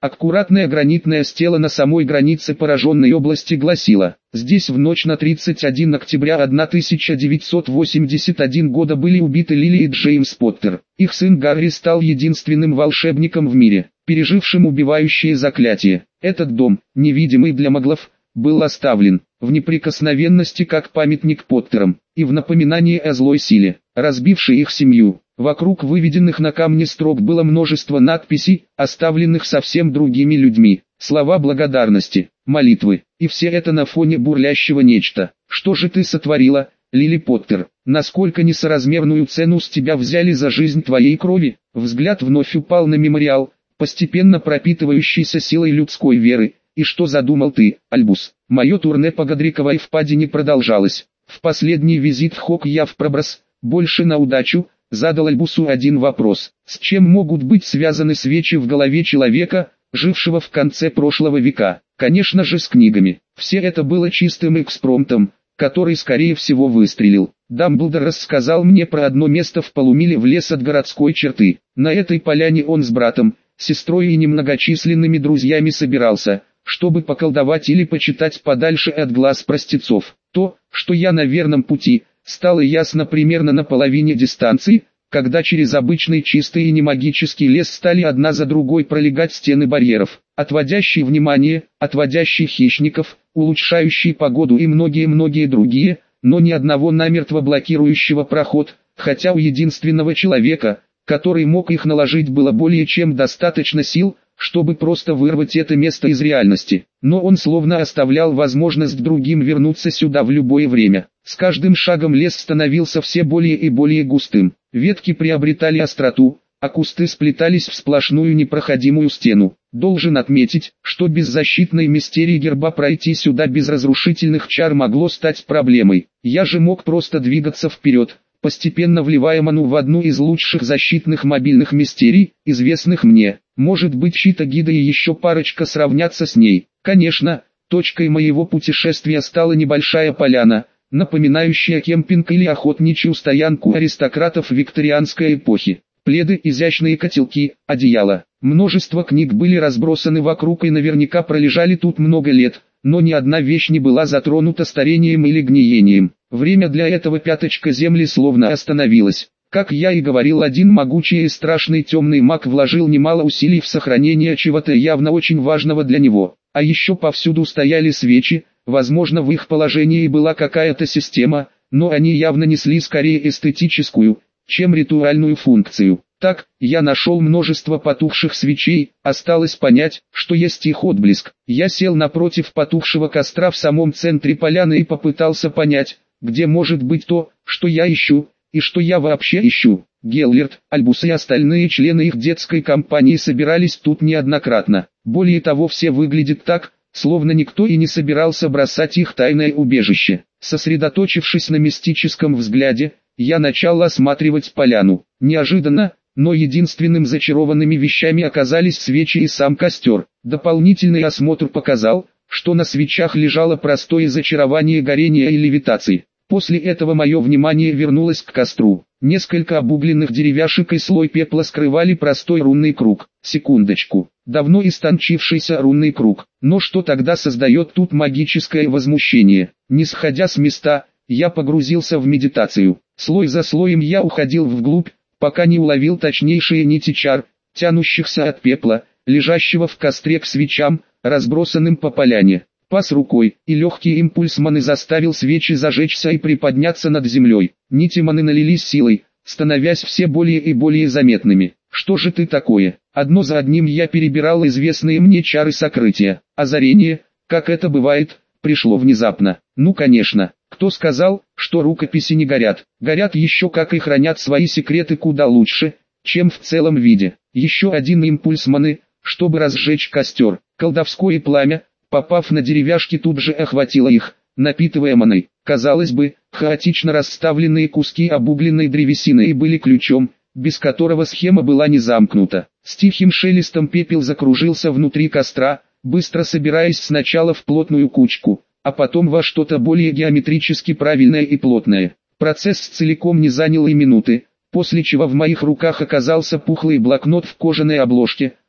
Аккуратная гранитная стела на самой границе пораженной области гласила: здесь в ночь на тридцать первое октября тысяча девятьсот восемьдесят первого года были убиты Лили и Джеймс Поттер. Их сын Гарри стал единственным волшебником в мире, пережившим убивающее заклятие. Этот дом, невидимый для маглов, был оставлен в неприкосновенности как памятник Поттерам, и в напоминание о злой силе, разбившей их семью. Вокруг выведенных на камне строк было множество надписей, оставленных совсем другими людьми, слова благодарности, молитвы, и все это на фоне бурлящего нечто. Что же ты сотворила, Лили Поттер? Насколько несоразмерную цену с тебя взяли за жизнь твоей крови? Взгляд вновь упал на мемориал, постепенно пропитывающийся силой людской веры. И что задумал ты, Альбус? Мое турне по Годриковой впадине продолжалось. В последний визит в Хок я в проброс, больше на удачу, задал Альбусу один вопрос: с чем могут быть связаны свечи в голове человека, жившего в конце прошлого века? Конечно же с книгами. Все это было чистым экспромтом, который скорее всего выстрелил. Дамблдор рассказал мне про одно место в полумиле в лес от городской черты. На этой поляне он с братом, сестрой и немногочисленными друзьями собирался, чтобы поколдовать или почитать подальше от глаз простецов. То, что я на верном пути, стало ясно примерно на половине дистанции, когда через обычный чистый и немагический лес стали одна за другой пролегать стены барьеров, отводящие внимание, отводящие хищников, улучшающие погоду и многие-многие другие, но ни одного намертво блокирующего проход, хотя у единственного человека, который мог их наложить, было более чем достаточно сил, чтобы просто вырвать это место из реальности. Но он словно оставлял возможность другим вернуться сюда в любое время. С каждым шагом лес становился все более и более густым. Ветки приобретали остроту, а кусты сплетались в сплошную непроходимую стену. Должен отметить, что без защитной мистерии герба пройти сюда без разрушительных чар могло стать проблемой. Я же мог просто двигаться вперед, постепенно вливая ману в одну из лучших защитных мобильных мистерий, известных мне. Может быть, Чита-Гида и еще парочка сравнятся с ней. Конечно, точкой моего путешествия стала небольшая поляна, напоминающая кемпинг или охотничью стоянку аристократов викторианской эпохи. Пледы, изящные котелки, одеяла. Множество книг были разбросаны вокруг и наверняка пролежали тут много лет, но ни одна вещь не была затронута старением или гниением. Время для этого пяточка земли словно остановилось. Как я и говорил, один могучий и страшный темный маг вложил немало усилий в сохранение чего-то явно очень важного для него. А еще повсюду стояли свечи, возможно, в их положении была какая-то система, но они явно несли скорее эстетическую, чем ритуальную функцию. Так, я нашел множество потухших свечей, осталось понять, что есть их отблеск. Я сел напротив потухшего костра в самом центре поляны и попытался понять, где может быть то, что я ищу, и что я вообще ищу. Геллерт, Альбус и остальные члены их детской компании собирались тут неоднократно. Более того, все выглядят так, словно никто и не собирался бросать их тайное убежище. Сосредоточившись на мистическом взгляде, я начал осматривать поляну. Неожиданно, но единственным зачарованными вещами оказались свечи и сам костер. Дополнительный осмотр показал, что на свечах лежало простое зачарование горения и левитации. После этого мое внимание вернулось к костру. Несколько обугленных деревяшек и слой пепла скрывали простой рунный круг. Секундочку. Давно истончившийся рунный круг. Но что тогда создает тут магическое возмущение? Не сходя с места, я погрузился в медитацию. Слой за слоем я уходил вглубь, пока не уловил точнейшие нити чар, тянущихся от пепла, лежащего в костре к свечам, разбросанным по поляне. Пас рукой, и легкий импульс маны заставил свечи зажечься и приподняться над землей. Нити маны налились силой, становясь все более и более заметными. Что же ты такое? Одно за одним я перебирал известные мне чары сокрытия. Озарение, как это бывает, пришло внезапно. Ну конечно, кто сказал, что рукописи не горят? Горят еще как и хранят свои секреты куда лучше, чем в целом виде. Еще один импульс маны, чтобы разжечь костер. Колдовское пламя, попав на деревяшки, тут же охватило их, напитывая маной. Казалось бы, хаотично расставленные куски обугленной древесины и были ключом, без которого схема была не замкнута. С тихим шелестом пепел закружился внутри костра, быстро собираясь сначала в плотную кучку, а потом во что-то более геометрически правильное и плотное. Процесс целиком не занял и минуты, после чего в моих руках оказался пухлый блокнот в кожаной обложке,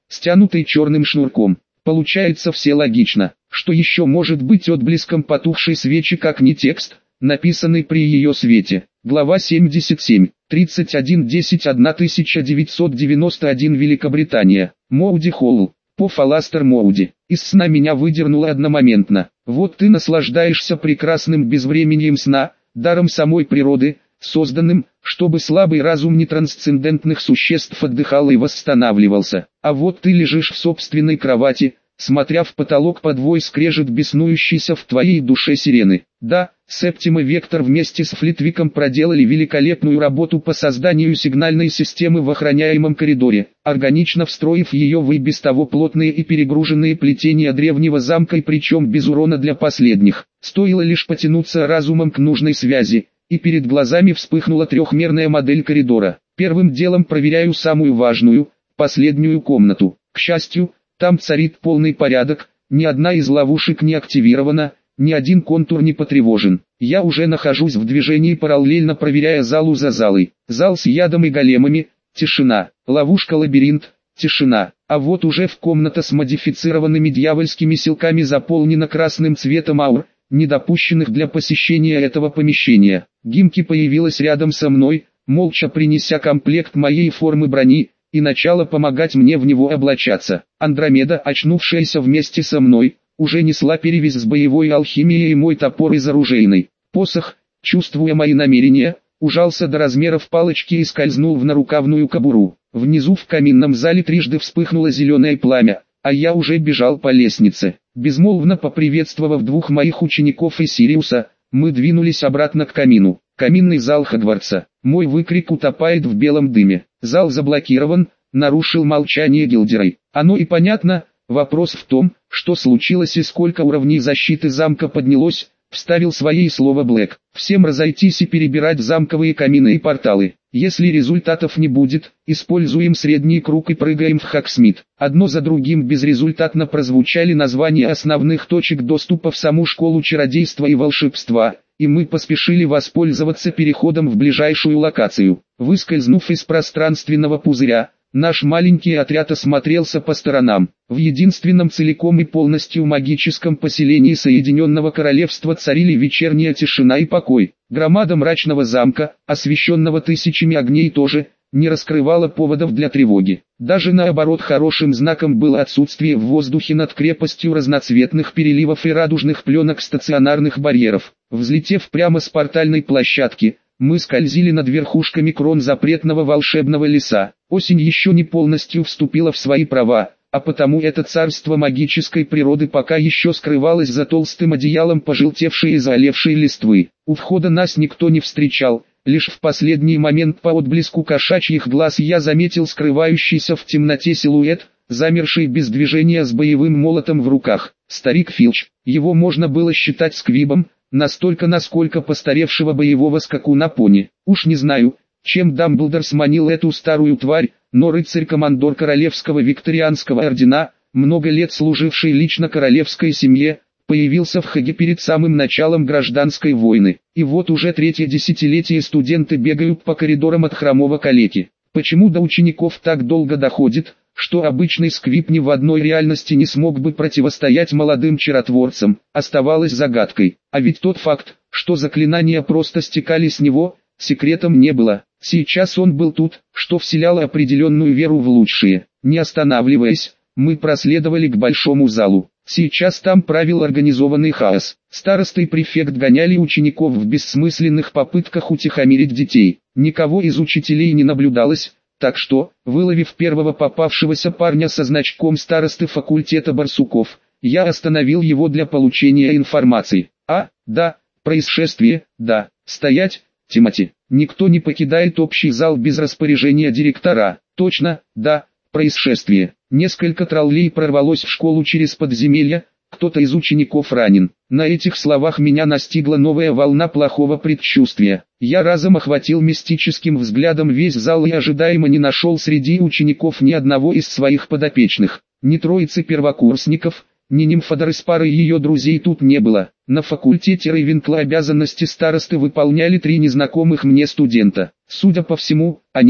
стянутой черным шнурком. Получается все логично. Что еще может быть отблеском потухшей свечи, как не текст, написанный при ее свете? Глава семьдесят семь. тридцать один десять тысяча девятьсот девяносто один Великобритания. Моуди Холл. По Фаластер Моуди. Из сна меня выдернуло одномоментно. Вот ты наслаждаешься прекрасным безвременьем сна, даром самой природы, созданным, чтобы слабый разум нетрансцендентных существ отдыхал и восстанавливался. А вот ты лежишь в собственной кровати, смотря в потолок под вой скрежет беснующийся в твоей душе сирены. Да, Септима Вектор вместе с Флитвиком проделали великолепную работу по созданию сигнальной системы в охраняемом коридоре, органично встроив ее в и без того плотные и перегруженные плетения древнего замка, и причем без урона для последних. Стоило лишь потянуться разумом к нужной связи, и перед глазами вспыхнула трехмерная модель коридора. Первым делом проверяю самую важную, последнюю комнату. К счастью, там царит полный порядок, ни одна из ловушек не активирована, ни один контур не потревожен. Я уже нахожусь в движении, параллельно проверяя залу за залой. Зал с ядом и големами, тишина. Ловушка-лабиринт, тишина. А вот уже в комната с модифицированными дьявольскими силками заполнена красным цветом аур, недопущенных для посещения этого помещения. Гимки появилась рядом со мной, молча принеся комплект моей формы брони, и начала помогать мне в него облачаться. Андромеда, очнувшаяся вместе со мной, уже несла перевязь с боевой алхимией и мой топор из оружейной. Посох, чувствуя мои намерения, ужался до размеров палочки и скользнул в нарукавную кобуру. Внизу в каминном зале трижды вспыхнуло зеленое пламя, а я уже бежал по лестнице. Безмолвно поприветствовав двух моих учеников и Сириуса, мы двинулись обратно к камину. Каминный зал Хогвартса. Мой выкрик утопает в белом дыме. Зал заблокирован, нарушил молчание Гилдерой. Оно и понятно, вопрос в том, что случилось и сколько уровней защиты замка поднялось, вставил свои слова Блэк. Всем разойтись и перебирать замковые камины и порталы. Если результатов не будет, используем средний круг и прыгаем в Хогсмит. Одно за другим безрезультатно прозвучали названия основных точек доступа в саму школу чародейства и волшебства, и мы поспешили воспользоваться переходом в ближайшую локацию. Выскользнув из пространственного пузыря, наш маленький отряд осмотрелся по сторонам. В единственном целиком и полностью магическом поселении Соединенного Королевства царили вечерняя тишина и покой. Громада мрачного замка, освещенного тысячами огней, тоже не раскрывала поводов для тревоги. Даже наоборот, хорошим знаком было отсутствие в воздухе над крепостью разноцветных переливов и радужных пленок стационарных барьеров. Взлетев прямо с портальной площадки, мы скользили над верхушками крон запретного волшебного леса. Осень еще не полностью вступила в свои права, а потому это царство магической природы пока еще скрывалось за толстым одеялом пожелтевшей и заолевшей листвы. У входа нас никто не встречал, лишь в последний момент по отблеску кошачьих глаз я заметил скрывающийся в темноте силуэт, замерший без движения с боевым молотом в руках. Старик Филч, его можно было считать сквибом, настолько насколько постаревшего боевого скакуна пони. Уж не знаю, чем Дамблдор сманил эту старую тварь, но рыцарь-командор Королевского Викторианского ордена, много лет служивший лично королевской семье, появился в Хаге перед самым началом гражданской войны. И вот уже третье десятилетие студенты бегают по коридорам от хромого калеки. Почему до учеников так долго доходит, что обычный сквиб ни в одной реальности не смог бы противостоять молодым чаротворцам, оставалось загадкой. А ведь тот факт, что заклинания просто стекали с него, секретом не было. Сейчас он был тут, что вселяло определенную веру в лучшее. Не останавливаясь, мы проследовали к большому залу. Сейчас там правил организованный хаос. Староста и префект гоняли учеников в бессмысленных попытках утихомирить детей. Никого из учителей не наблюдалось, так что, выловив первого попавшегося парня со значком старосты факультета барсуков, я остановил его для получения информации. А, да, происшествие, да, стоять, Тимоти. Никто не покидает общий зал без распоряжения директора. Точно, да, происшествие. Несколько троллей прорвалось в школу через подземелья, кто-то из учеников ранен. На этих словах меня настигла новая волна плохого предчувствия. Я разом охватил мистическим взглядом весь зал и ожидаемо не нашел среди учеников ни одного из своих подопечных. Ни троицы первокурсников, ни нимфодоры с парой ее друзей тут не было. На факультете Рейвенкла обязанности старосты выполняли три незнакомых мне студента. Судя по всему, они,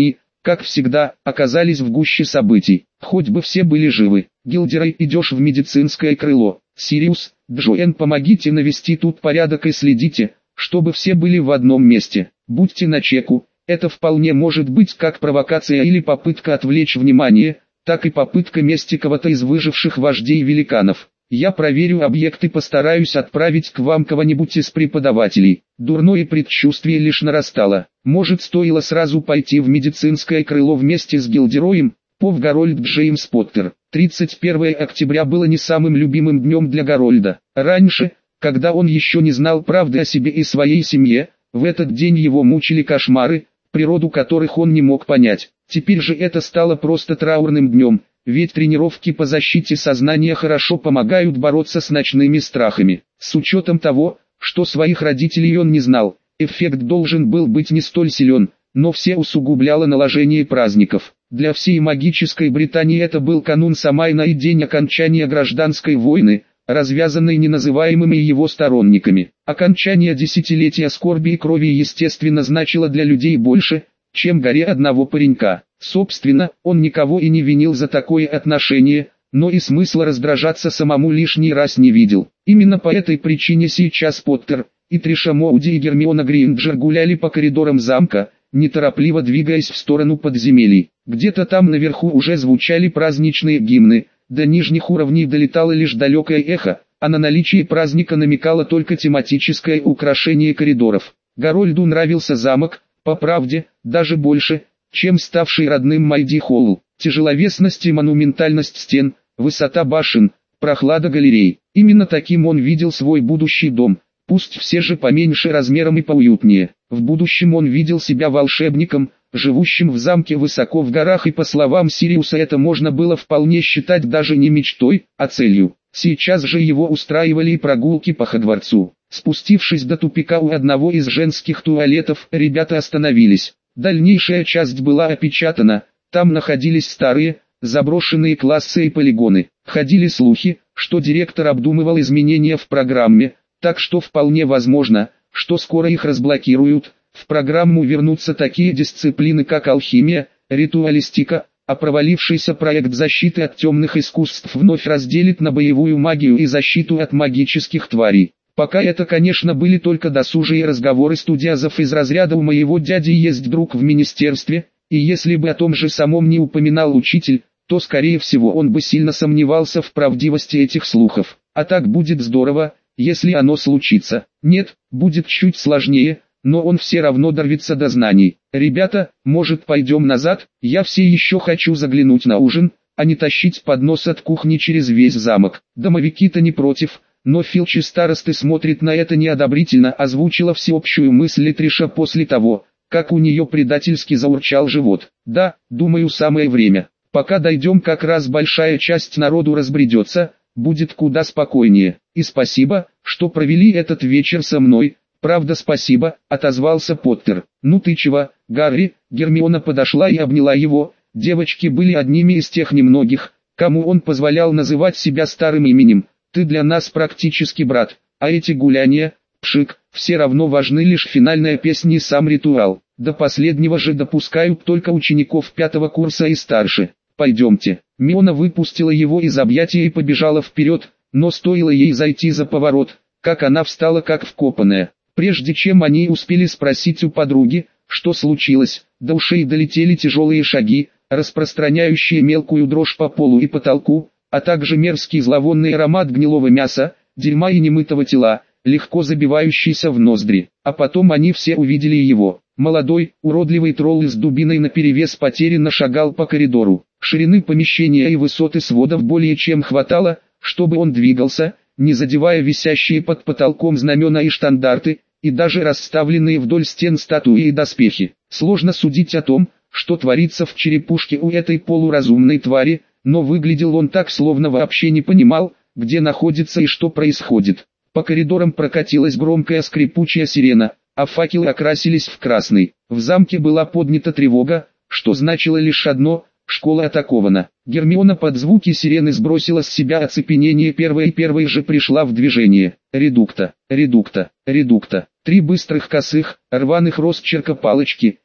как всегда, оказались в гуще событий. Хоть бы все были живы. Гилдерой, идешь в медицинское крыло. Сириус, Джоэн, помогите навести тут порядок и следите, чтобы все были в одном месте. Будьте начеку. Это вполне может быть как провокация или попытка отвлечь внимание, так и попытка мести кого-то из выживших вождей великанов. Я проверю объект и постараюсь отправить к вам кого-нибудь из преподавателей. Дурное предчувствие лишь нарастало. Может, стоило сразу пойти в медицинское крыло вместе с Гилдероем? Пов Гарольд Джеймс Поттер. тридцать первое октября было не самым любимым днем для Гарольда. Раньше, когда он еще не знал правды о себе и своей семье, в этот день его мучили кошмары, природу которых он не мог понять. Теперь же это стало просто траурным днем, ведь тренировки по защите сознания хорошо помогают бороться с ночными страхами. С учетом того, что своих родителей он не знал, эффект должен был быть не столь силен, но все усугубляло наложение праздников. Для всей магической Британии это был канун Самайна и день окончания гражданской войны, развязанной неназываемыми его сторонниками. Окончание десятилетия скорби и крови естественно значило для людей больше, чем горе одного паренька. Собственно, он никого и не винил за такое отношение, но и смысла раздражаться самому лишний раз не видел. Именно по этой причине сейчас Поттер, и Триша Моуди и Гермиона Грейнджер гуляли по коридорам замка, неторопливо двигаясь в сторону подземелий. Где-то там наверху уже звучали праздничные гимны, до нижних уровней долетало лишь далекое эхо, а на наличие праздника намекало только тематическое украшение коридоров. Гарольду нравился замок, по правде, даже больше, чем ставший родным Майди Холл. Тяжеловесность и монументальность стен, высота башен, прохлада галерей. Именно таким он видел свой будущий дом, пусть все же поменьше размером и поуютнее. В будущем он видел себя волшебником, живущим в замке высоко в горах, и по словам Сириуса это можно было вполне считать даже не мечтой, а целью. Сейчас же его устраивали и прогулки по Хогвартсу. Спустившись до тупика у одного из женских туалетов, ребята остановились. Дальнейшая часть была опечатана, там находились старые, заброшенные классы и полигоны. Ходили слухи, что директор обдумывал изменения в программе, так что вполне возможно, что скоро их разблокируют. В программу вернутся такие дисциплины, как алхимия, ритуалистика, а провалившийся проект защиты от темных искусств вновь разделит на боевую магию и защиту от магических тварей. Пока это, конечно, были только досужие разговоры студиозов из разряда «у моего дяди есть друг в министерстве», и если бы о том же самом не упоминал учитель, то скорее всего он бы сильно сомневался в правдивости этих слухов. А так будет здорово, если оно случится. Нет, будет чуть сложнее, но он все равно дорвется до знаний. Ребята, может, пойдем назад? Я все еще хочу заглянуть на ужин, а не тащить поднос от кухни через весь замок. Домовики-то не против, но Филч и старосты смотрит на это неодобрительно, озвучила всеобщую мысль Триша после того, как у нее предательски заурчал живот. Да, думаю, самое время. Пока дойдем, как раз большая часть народу разбредется, будет куда спокойнее. И спасибо, что провели этот вечер со мной. Правда, спасибо, отозвался Поттер. Ну ты чего, Гарри? Гермиона подошла и обняла его. Девочки были одними из тех немногих, кому он позволял называть себя старым именем. Ты для нас практически брат, а эти гуляния, пшик, все равно важны, лишь финальная песня и сам ритуал. До последнего же допускают только учеников пятого курса и старше. Пойдемте. Миона выпустила его из объятия и побежала вперед, но стоило ей зайти за поворот, как она встала как вкопанная. Прежде чем они успели спросить у подруги, что случилось, до ушей долетели тяжелые шаги, распространяющие мелкую дрожь по полу и потолку, а также мерзкий зловонный аромат гнилого мяса, дерьма и немытого тела, легко забивающийся в ноздри. А потом они все увидели его. Молодой, уродливый тролль с дубиной наперевес потерянно шагал по коридору. Ширины помещения и высоты сводов более чем хватало, чтобы он двигался, не задевая висящие под потолком знамена и штандарты, и даже расставленные вдоль стен статуи и доспехи. Сложно судить о том, что творится в черепушке у этой полуразумной твари, но выглядел он так, словно вообще не понимал, где находится и что происходит. По коридорам прокатилась громкая скрипучая сирена, а факелы окрасились в красный. В замке была поднята тревога, что значило лишь одно: школа атакована. Гермиона под звуки сирены сбросила с себя оцепенение первой и первой же пришла в движение. Редукта, редукта, редукта. Три быстрых косых, рваных росчерка палочки,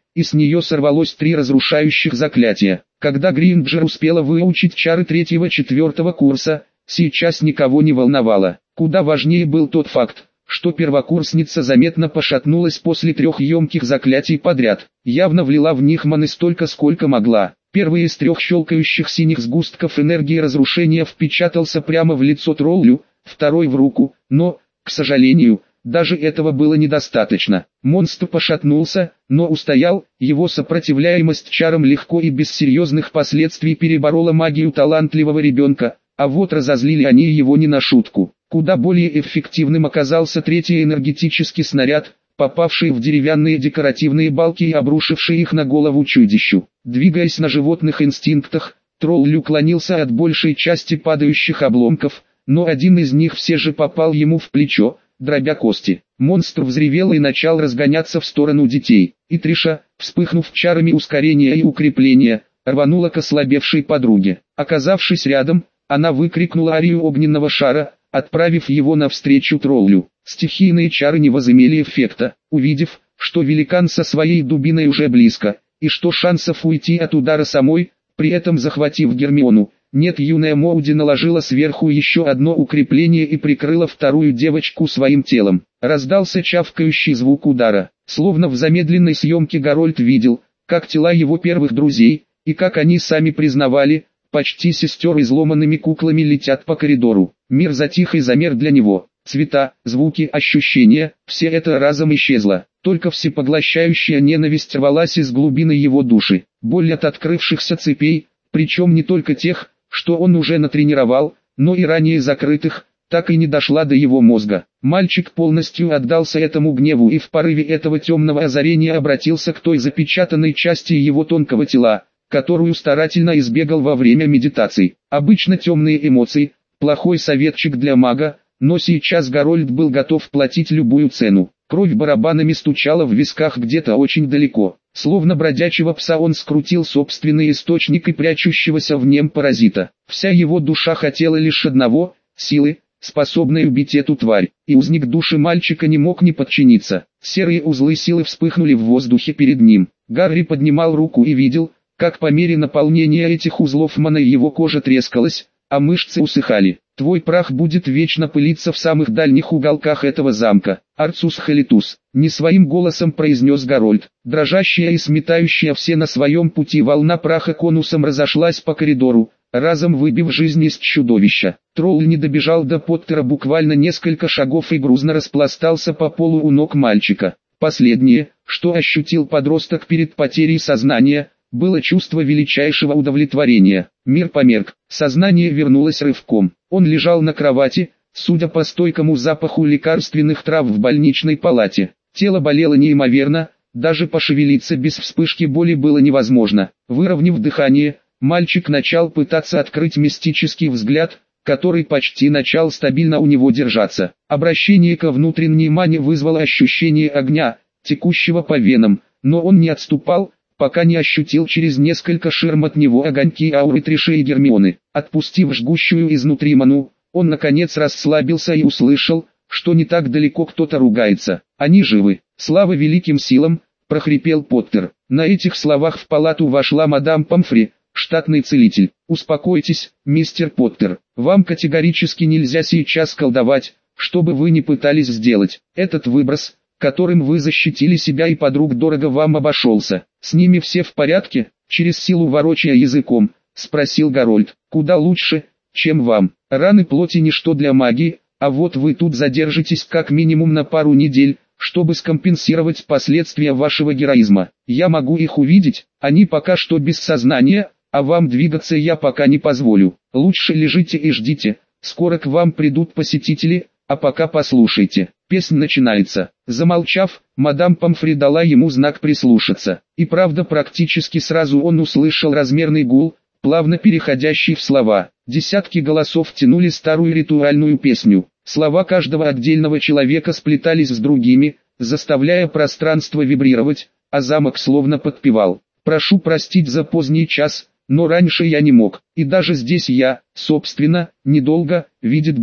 и с нее сорвалось три разрушающих заклятия. Когда Гринджер успела выучить чары третьего-четвертого курса, сейчас никого не волновало. Куда важнее был тот факт, что первокурсница заметно пошатнулась после трех емких заклятий подряд, явно влила в них маны столько, сколько могла. Первый из трех щелкающих синих сгустков энергии разрушения впечатался прямо в лицо троллю, второй в руку, но, к сожалению, даже этого было недостаточно. Монстр пошатнулся, но устоял, его сопротивляемость чарам легко и без серьезных последствий переборола магию талантливого ребенка, а вот разозлили они его не на шутку. Куда более эффективным оказался третий энергетический снаряд, попавший в деревянные декоративные балки и обрушивший их на голову чудищу. Двигаясь на животных инстинктах, тролль уклонился от большей части падающих обломков, но один из них все же попал ему в плечо, дробя кости. Монстр взревел и начал разгоняться в сторону детей, и Триша, вспыхнув чарами ускорения и укрепления, рванула к ослабевшей подруге. Оказавшись рядом, она выкрикнула арию огненного шара, отправив его навстречу троллю. Стихийные чары не возымели эффекта. Увидев, что великан со своей дубиной уже близко, и что шансов уйти от удара самой, при этом захватив Гермиону, нет, юная Моуди наложила сверху еще одно укрепление и прикрыла вторую девочку своим телом. Раздался чавкающий звук удара. Словно в замедленной съемке Гарольд видел, как тела его первых друзей, и как они сами признавали, почти сестер изломанными куклами летят по коридору. Мир затих и замер для него. Цвета, звуки, ощущения, все это разом исчезло. Только всепоглощающая ненависть рвалась из глубины его души. Боль от открывшихся цепей, причем не только тех, что он уже натренировал, но и ранее закрытых, так и не дошла до его мозга. Мальчик полностью отдался этому гневу и в порыве этого темного озарения обратился к той запечатанной части его тонкого тела, которую старательно избегал во время медитаций. Обычно темные эмоции, плохой советчик для мага, но сейчас Гарольд был готов платить любую цену. Кровь барабанами стучала в висках где-то очень далеко. Словно бродячего пса он скрутил собственный источник и прячущегося в нем паразита. Вся его душа хотела лишь одного – силы, способной убить эту тварь. И узник души мальчика не мог не подчиниться. Серые узлы силы вспыхнули в воздухе перед ним. Гарри поднимал руку и видел, как по мере наполнения этих узлов мана его кожа трескалась, а мышцы усыхали. Твой прах будет вечно пылиться в самых дальних уголках этого замка. Арцус Халитус, не своим голосом произнес Гарольд. Дрожащая и сметающая все на своем пути волна праха конусом разошлась по коридору, разом выбив жизнь из чудовища. Тролль не добежал до Поттера буквально несколько шагов и грузно распластался по полу у ног мальчика. Последнее, что ощутил подросток перед потерей сознания, было чувство величайшего удовлетворения. Мир померк, сознание вернулось рывком. Он лежал на кровати, судя по стойкому запаху лекарственных трав в больничной палате. Тело болело неимоверно, даже пошевелиться без вспышки боли было невозможно. Выровняв дыхание, мальчик начал пытаться открыть мистический взгляд, который почти начал стабильно у него держаться. Обращение ко внутренней мане вызвало ощущение огня, текущего по венам, но он не отступал, пока не ощутил через несколько ширм от него огоньки ауры Триши и Гермионы. Отпустив жгущую изнутри ману, он наконец расслабился и услышал, что не так далеко кто-то ругается. Они живы. Слава великим силам, прохрипел Поттер. На этих словах в палату вошла мадам Помфри, штатный целитель. Успокойтесь, мистер Поттер. Вам категорически нельзя сейчас колдовать, что бы вы ни пытались сделать. Этот выброс, которым вы защитили себя и подруг, дорого вам обошелся. С ними все в порядке? Через силу ворочая языком, спросил Гарольд. Куда лучше, чем вам. Раны плоти ничто для магии, а вот вы тут задержитесь как минимум на пару недель, чтобы скомпенсировать последствия вашего героизма. Я могу их увидеть, они пока что без сознания, а вам двигаться я пока не позволю. Лучше лежите и ждите, скоро к вам придут посетители, а пока послушайте. Песнь начинается. Замолчав, мадам Помфри дала ему знак прислушаться. И правда, практически сразу он услышал размерный гул, плавно переходящий в слова. Десятки голосов тянули старую ритуальную песню. Слова каждого отдельного человека сплетались с другими, заставляя пространство вибрировать, а замок словно подпевал. «Прошу простить за поздний час, но раньше я не мог, и даже здесь я, собственно, недолго, видит Бог».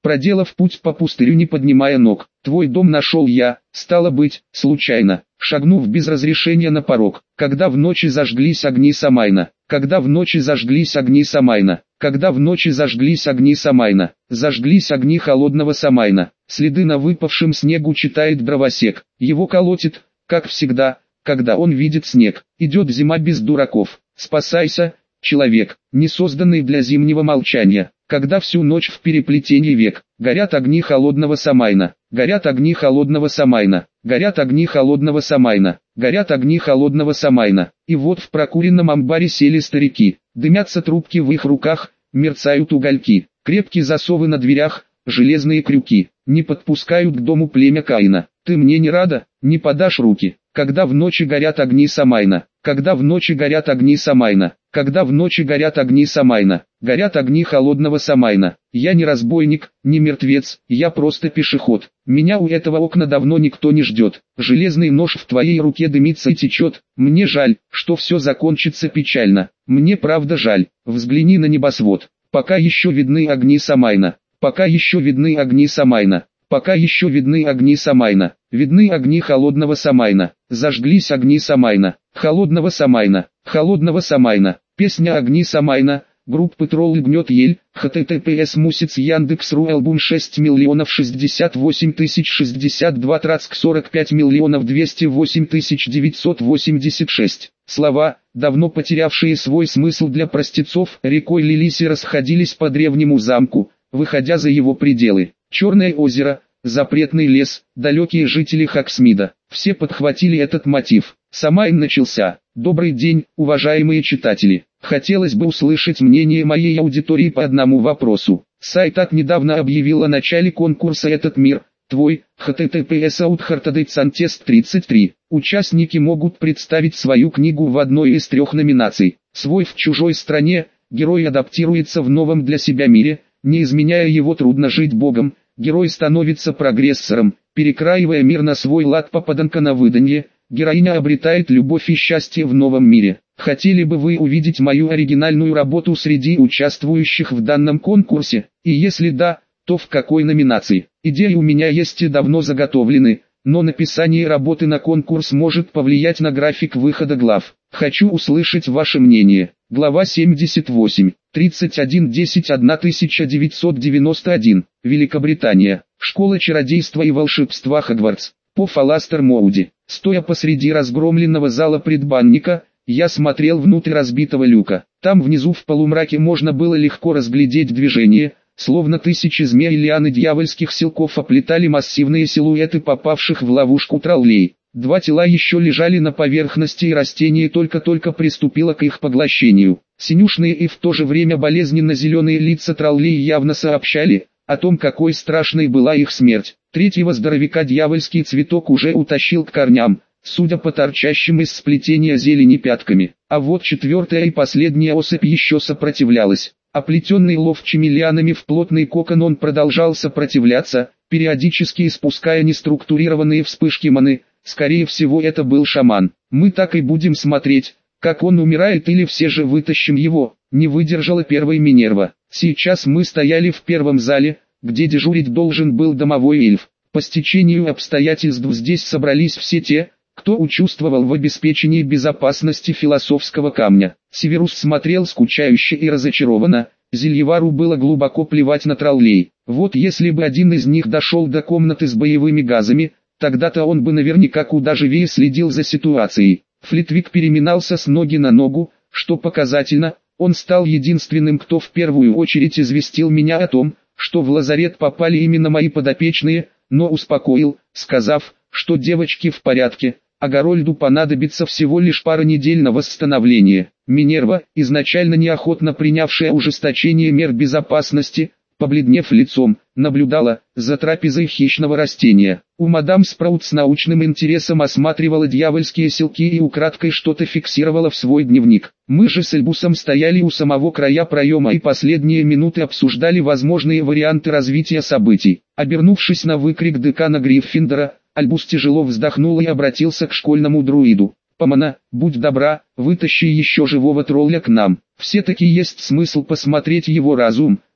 проделав путь по пустырю не поднимая ног. Твой дом нашел я, стало быть, случайно, шагнув без разрешения на порог. Когда в ночи зажглись огни Самайна, когда в ночи зажглись огни Самайна, когда в ночи зажглись огни Самайна, зажглись огни холодного Самайна. Следы на выпавшем снегу читает дровосек, его колотит, как всегда, когда он видит снег. Идет зима без дураков, спасайся, человек, не созданный для зимнего молчания. Когда всю ночь в переплетении век, горят огни холодного Самайна, горят огни холодного Самайна, горят огни холодного Самайна, горят огни холодного Самайна. И вот в прокуренном амбаре сели старики, дымятся трубки в их руках, мерцают угольки, крепкие засовы на дверях, железные крюки, не подпускают к дому племя Каина. Ты мне не рада, не подашь руки, когда в ночи горят огни Самайна, когда в ночи горят огни Самайна, когда в ночи горят огни Самайна, горят огни холодного Самайна. Я не разбойник, не мертвец, я просто пешеход. Меня у этого окна давно никто не ждет. Железный нож в твоей руке дымится и течет. Мне жаль, что все закончится печально. Мне правда жаль. Взгляни на небосвод. Пока еще видны огни Самайна. Пока еще видны огни Самайна. Пока еще видны огни Самайна. Видны огни холодного Самайна. Зажглись огни Самайна. Холодного Самайна. Холодного Самайна. Песня огни Самайна. Группы Троллы гнет ель. https мусиц Яндекс.ру альбом шесть миллионов шестьдесят восемь тысяч шестьдесят два трацк сорок пять миллионов двести восемь тысяч девятьсот восемьдесят шесть. Слова, давно потерявшие свой смысл для простецов, рекой лились и расходились по древнему замку, выходя за его пределы. Черное озеро, запретный лес, далекие жители Хаксмида. Все подхватили этот мотив. Самайн начался. Добрый день, уважаемые читатели. Хотелось бы услышать мнение моей аудитории по одному вопросу. Сайт так недавно объявил о начале конкурса «Этот мир, твой», https outhartadaycantest тридцать три. Участники могут представить свою книгу в одной из трех номинаций. Свой в чужой стране, герой адаптируется в новом для себя мире, не изменяя его трудно жить Богом, герой становится прогрессором, перекраивая мир на свой лад попаданка на выданье, героиня обретает любовь и счастье в новом мире. Хотели бы вы увидеть мою оригинальную работу среди участвующих в данном конкурсе, и если да, то в какой номинации? Идеи у меня есть и давно заготовлены, но написание работы на конкурс может повлиять на график выхода глав. Хочу услышать ваше мнение. Глава семьдесят восемь, тридцать один десять тысяча девятьсот девяносто один, Великобритания, Школа чародейства и волшебства Хогвартс, по Фаластер Моуди. Стоя посреди разгромленного зала предбанника, я смотрел внутрь разбитого люка. Там внизу в полумраке можно было легко разглядеть движение, словно тысячи змей и лиан и дьявольских силков оплетали массивные силуэты попавших в ловушку троллей. Два тела еще лежали на поверхности, и растение только-только приступило к их поглощению. Синюшные и в то же время болезненно-зеленые лица троллей явно сообщали о том, какой страшной была их смерть. Третьего здоровяка дьявольский цветок уже утащил к корням, судя по торчащим из сплетения зелени пятками. А вот четвертая и последняя особь еще сопротивлялась. Оплетенный ловчими лианами в плотный кокон он продолжал сопротивляться, периодически испуская неструктурированные вспышки маны. Скорее всего, это был шаман. Мы так и будем смотреть, как он умирает, или все же вытащим его. Не выдержала первой Минерва. Сейчас мы стояли в первом зале, где дежурить должен был домовой эльф. По стечению обстоятельств здесь собрались все те, кто участвовал в обеспечении безопасности философского камня. Северус смотрел скучающе и разочарованно. Зельевару было глубоко плевать на троллей. Вот если бы один из них дошел до комнаты с боевыми газами, тогда-то он бы наверняка куда живее следил за ситуацией. Флитвик переминался с ноги на ногу, что показательно. Он стал единственным, кто в первую очередь известил меня о том, что в лазарет попали именно мои подопечные, но успокоил, сказав, что девочки в порядке, а Гарольду понадобится всего лишь пара недель на восстановление. Минерва, изначально неохотно принявшая ужесточение мер безопасности, побледнев лицом, наблюдала за трапезой хищного растения. У мадам Спраут с научным интересом осматривала дьявольские селки и украдкой что-то фиксировала в свой дневник. Мы же с Эльбусом стояли у самого края проема и последние минуты обсуждали возможные варианты развития событий. Обернувшись на выкрик декана Гриффиндора, Альбус тяжело вздохнул и обратился к школьному друиду. «Помана, будь добра, вытащи еще живого тролля к нам. Все-таки есть смысл посмотреть его разум,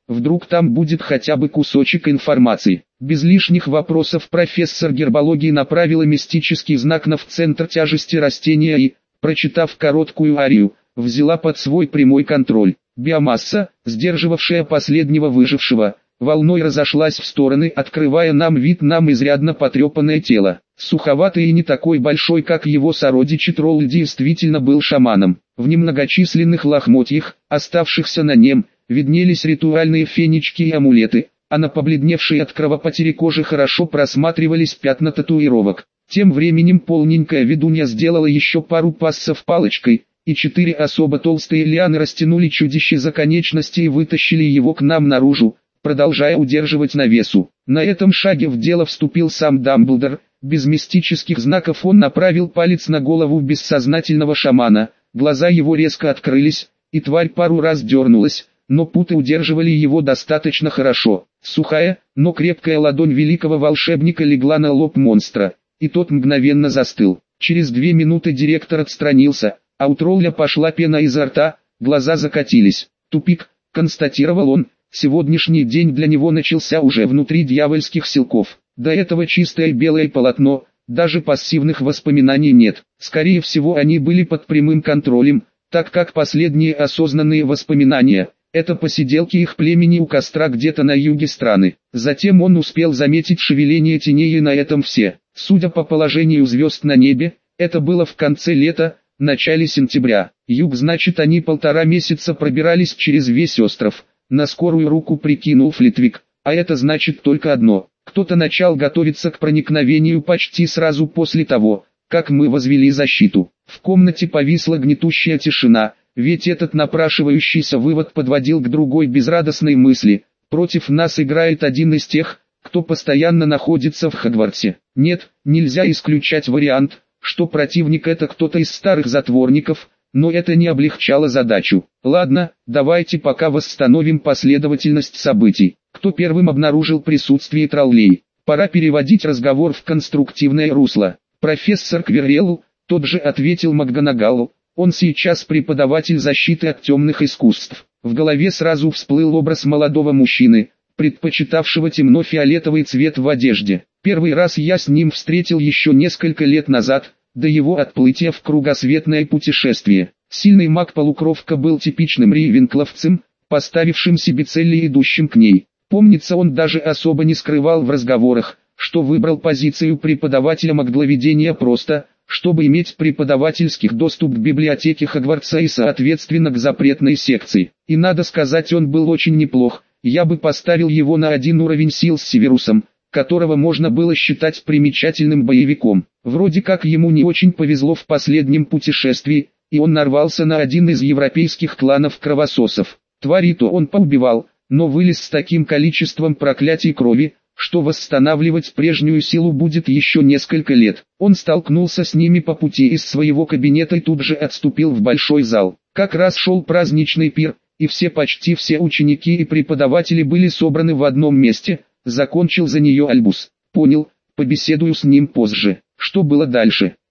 вдруг там будет хотя бы кусочек информации. Без лишних вопросов профессор гербологии направила мистический знак на в центр тяжести растения и, прочитав короткую арию, взяла под свой прямой контроль. Биомасса, сдерживавшая последнего выжившего, волной разошлась в стороны, открывая нам вид на изрядно потрепанное тело. Суховатый и не такой большой, как его сородичи, тролль действительно был шаманом. В немногочисленных лохмотьях, оставшихся на нем, виднелись ритуальные фенечки и амулеты, а на побледневшей от кровопотери коже хорошо просматривались пятна татуировок. Тем временем полненькая ведунья сделала еще пару пассов палочкой, и четыре особо толстые лианы растянули чудище за конечности и вытащили его к нам наружу, продолжая удерживать на весу. На этом шаге в дело вступил сам Дамблдор. Без мистических знаков он направил палец на голову бессознательного шамана, глаза его резко открылись, и тварь пару раз дернулась, но путы удерживали его достаточно хорошо. Сухая, но крепкая ладонь великого волшебника легла на лоб монстра, и тот мгновенно застыл. Через две минуты директор отстранился, а у тролля пошла пена изо рта, глаза закатились. «Тупик», — констатировал он, — сегодняшний день для него начался уже внутри дьявольских силков. До этого чистое белое полотно, даже пассивных воспоминаний нет. Скорее всего, они были под прямым контролем, так как последние осознанные воспоминания — это посиделки их племени у костра где-то на юге страны. Затем он успел заметить шевеление теней, и на этом все. Судя по положению звезд на небе, это было в конце лета, начале сентября. Юг, значит, они полтора месяца пробирались через весь остров. На скорую руку прикинул Флитвик, а это значит только одно: кто-то начал готовиться к проникновению почти сразу после того, как мы возвели защиту. В комнате повисла гнетущая тишина, ведь этот напрашивающийся вывод подводил к другой безрадостной мысли: против нас играет один из тех, кто постоянно находится в Хогвартсе. Нет, нельзя исключать вариант, что противник это кто-то из старых затворников, но это не облегчало задачу. Ладно, давайте пока восстановим последовательность событий. Кто первым обнаружил присутствие троллей? Пора переводить разговор в конструктивное русло. Профессор Квиррелл, тот же ответил МакГонагалл. Он сейчас преподаватель защиты от темных искусств. В голове сразу всплыл образ молодого мужчины, предпочитавшего темно-фиолетовый цвет в одежде. Первый раз я с ним встретил еще несколько лет назад, до его отплытия в кругосветное путешествие. Сильный маг-полукровка был типичным рейвенкловцем, поставившим себе цели и идущим к ней. Помнится, он даже особо не скрывал в разговорах, что выбрал позицию преподавателя магловедения просто, чтобы иметь преподавательский доступ к библиотеке Хогвартса и соответственно к запретной секции. И надо сказать, он был очень неплох. Я бы поставил его на один уровень сил с Северусом, которого можно было считать примечательным боевиком. Вроде как ему не очень повезло в последнем путешествии, и он нарвался на один из европейских кланов кровососов. Твари-то он поубивал, но вылез с таким количеством проклятий крови, что восстанавливать прежнюю силу будет еще несколько лет. Он столкнулся с ними по пути из своего кабинета и тут же отступил в большой зал. Как раз шел праздничный пир, и все почти все ученики и преподаватели были собраны в одном месте. Закончил за нее Альбус. Понял, побеседую с ним позже. Что было дальше?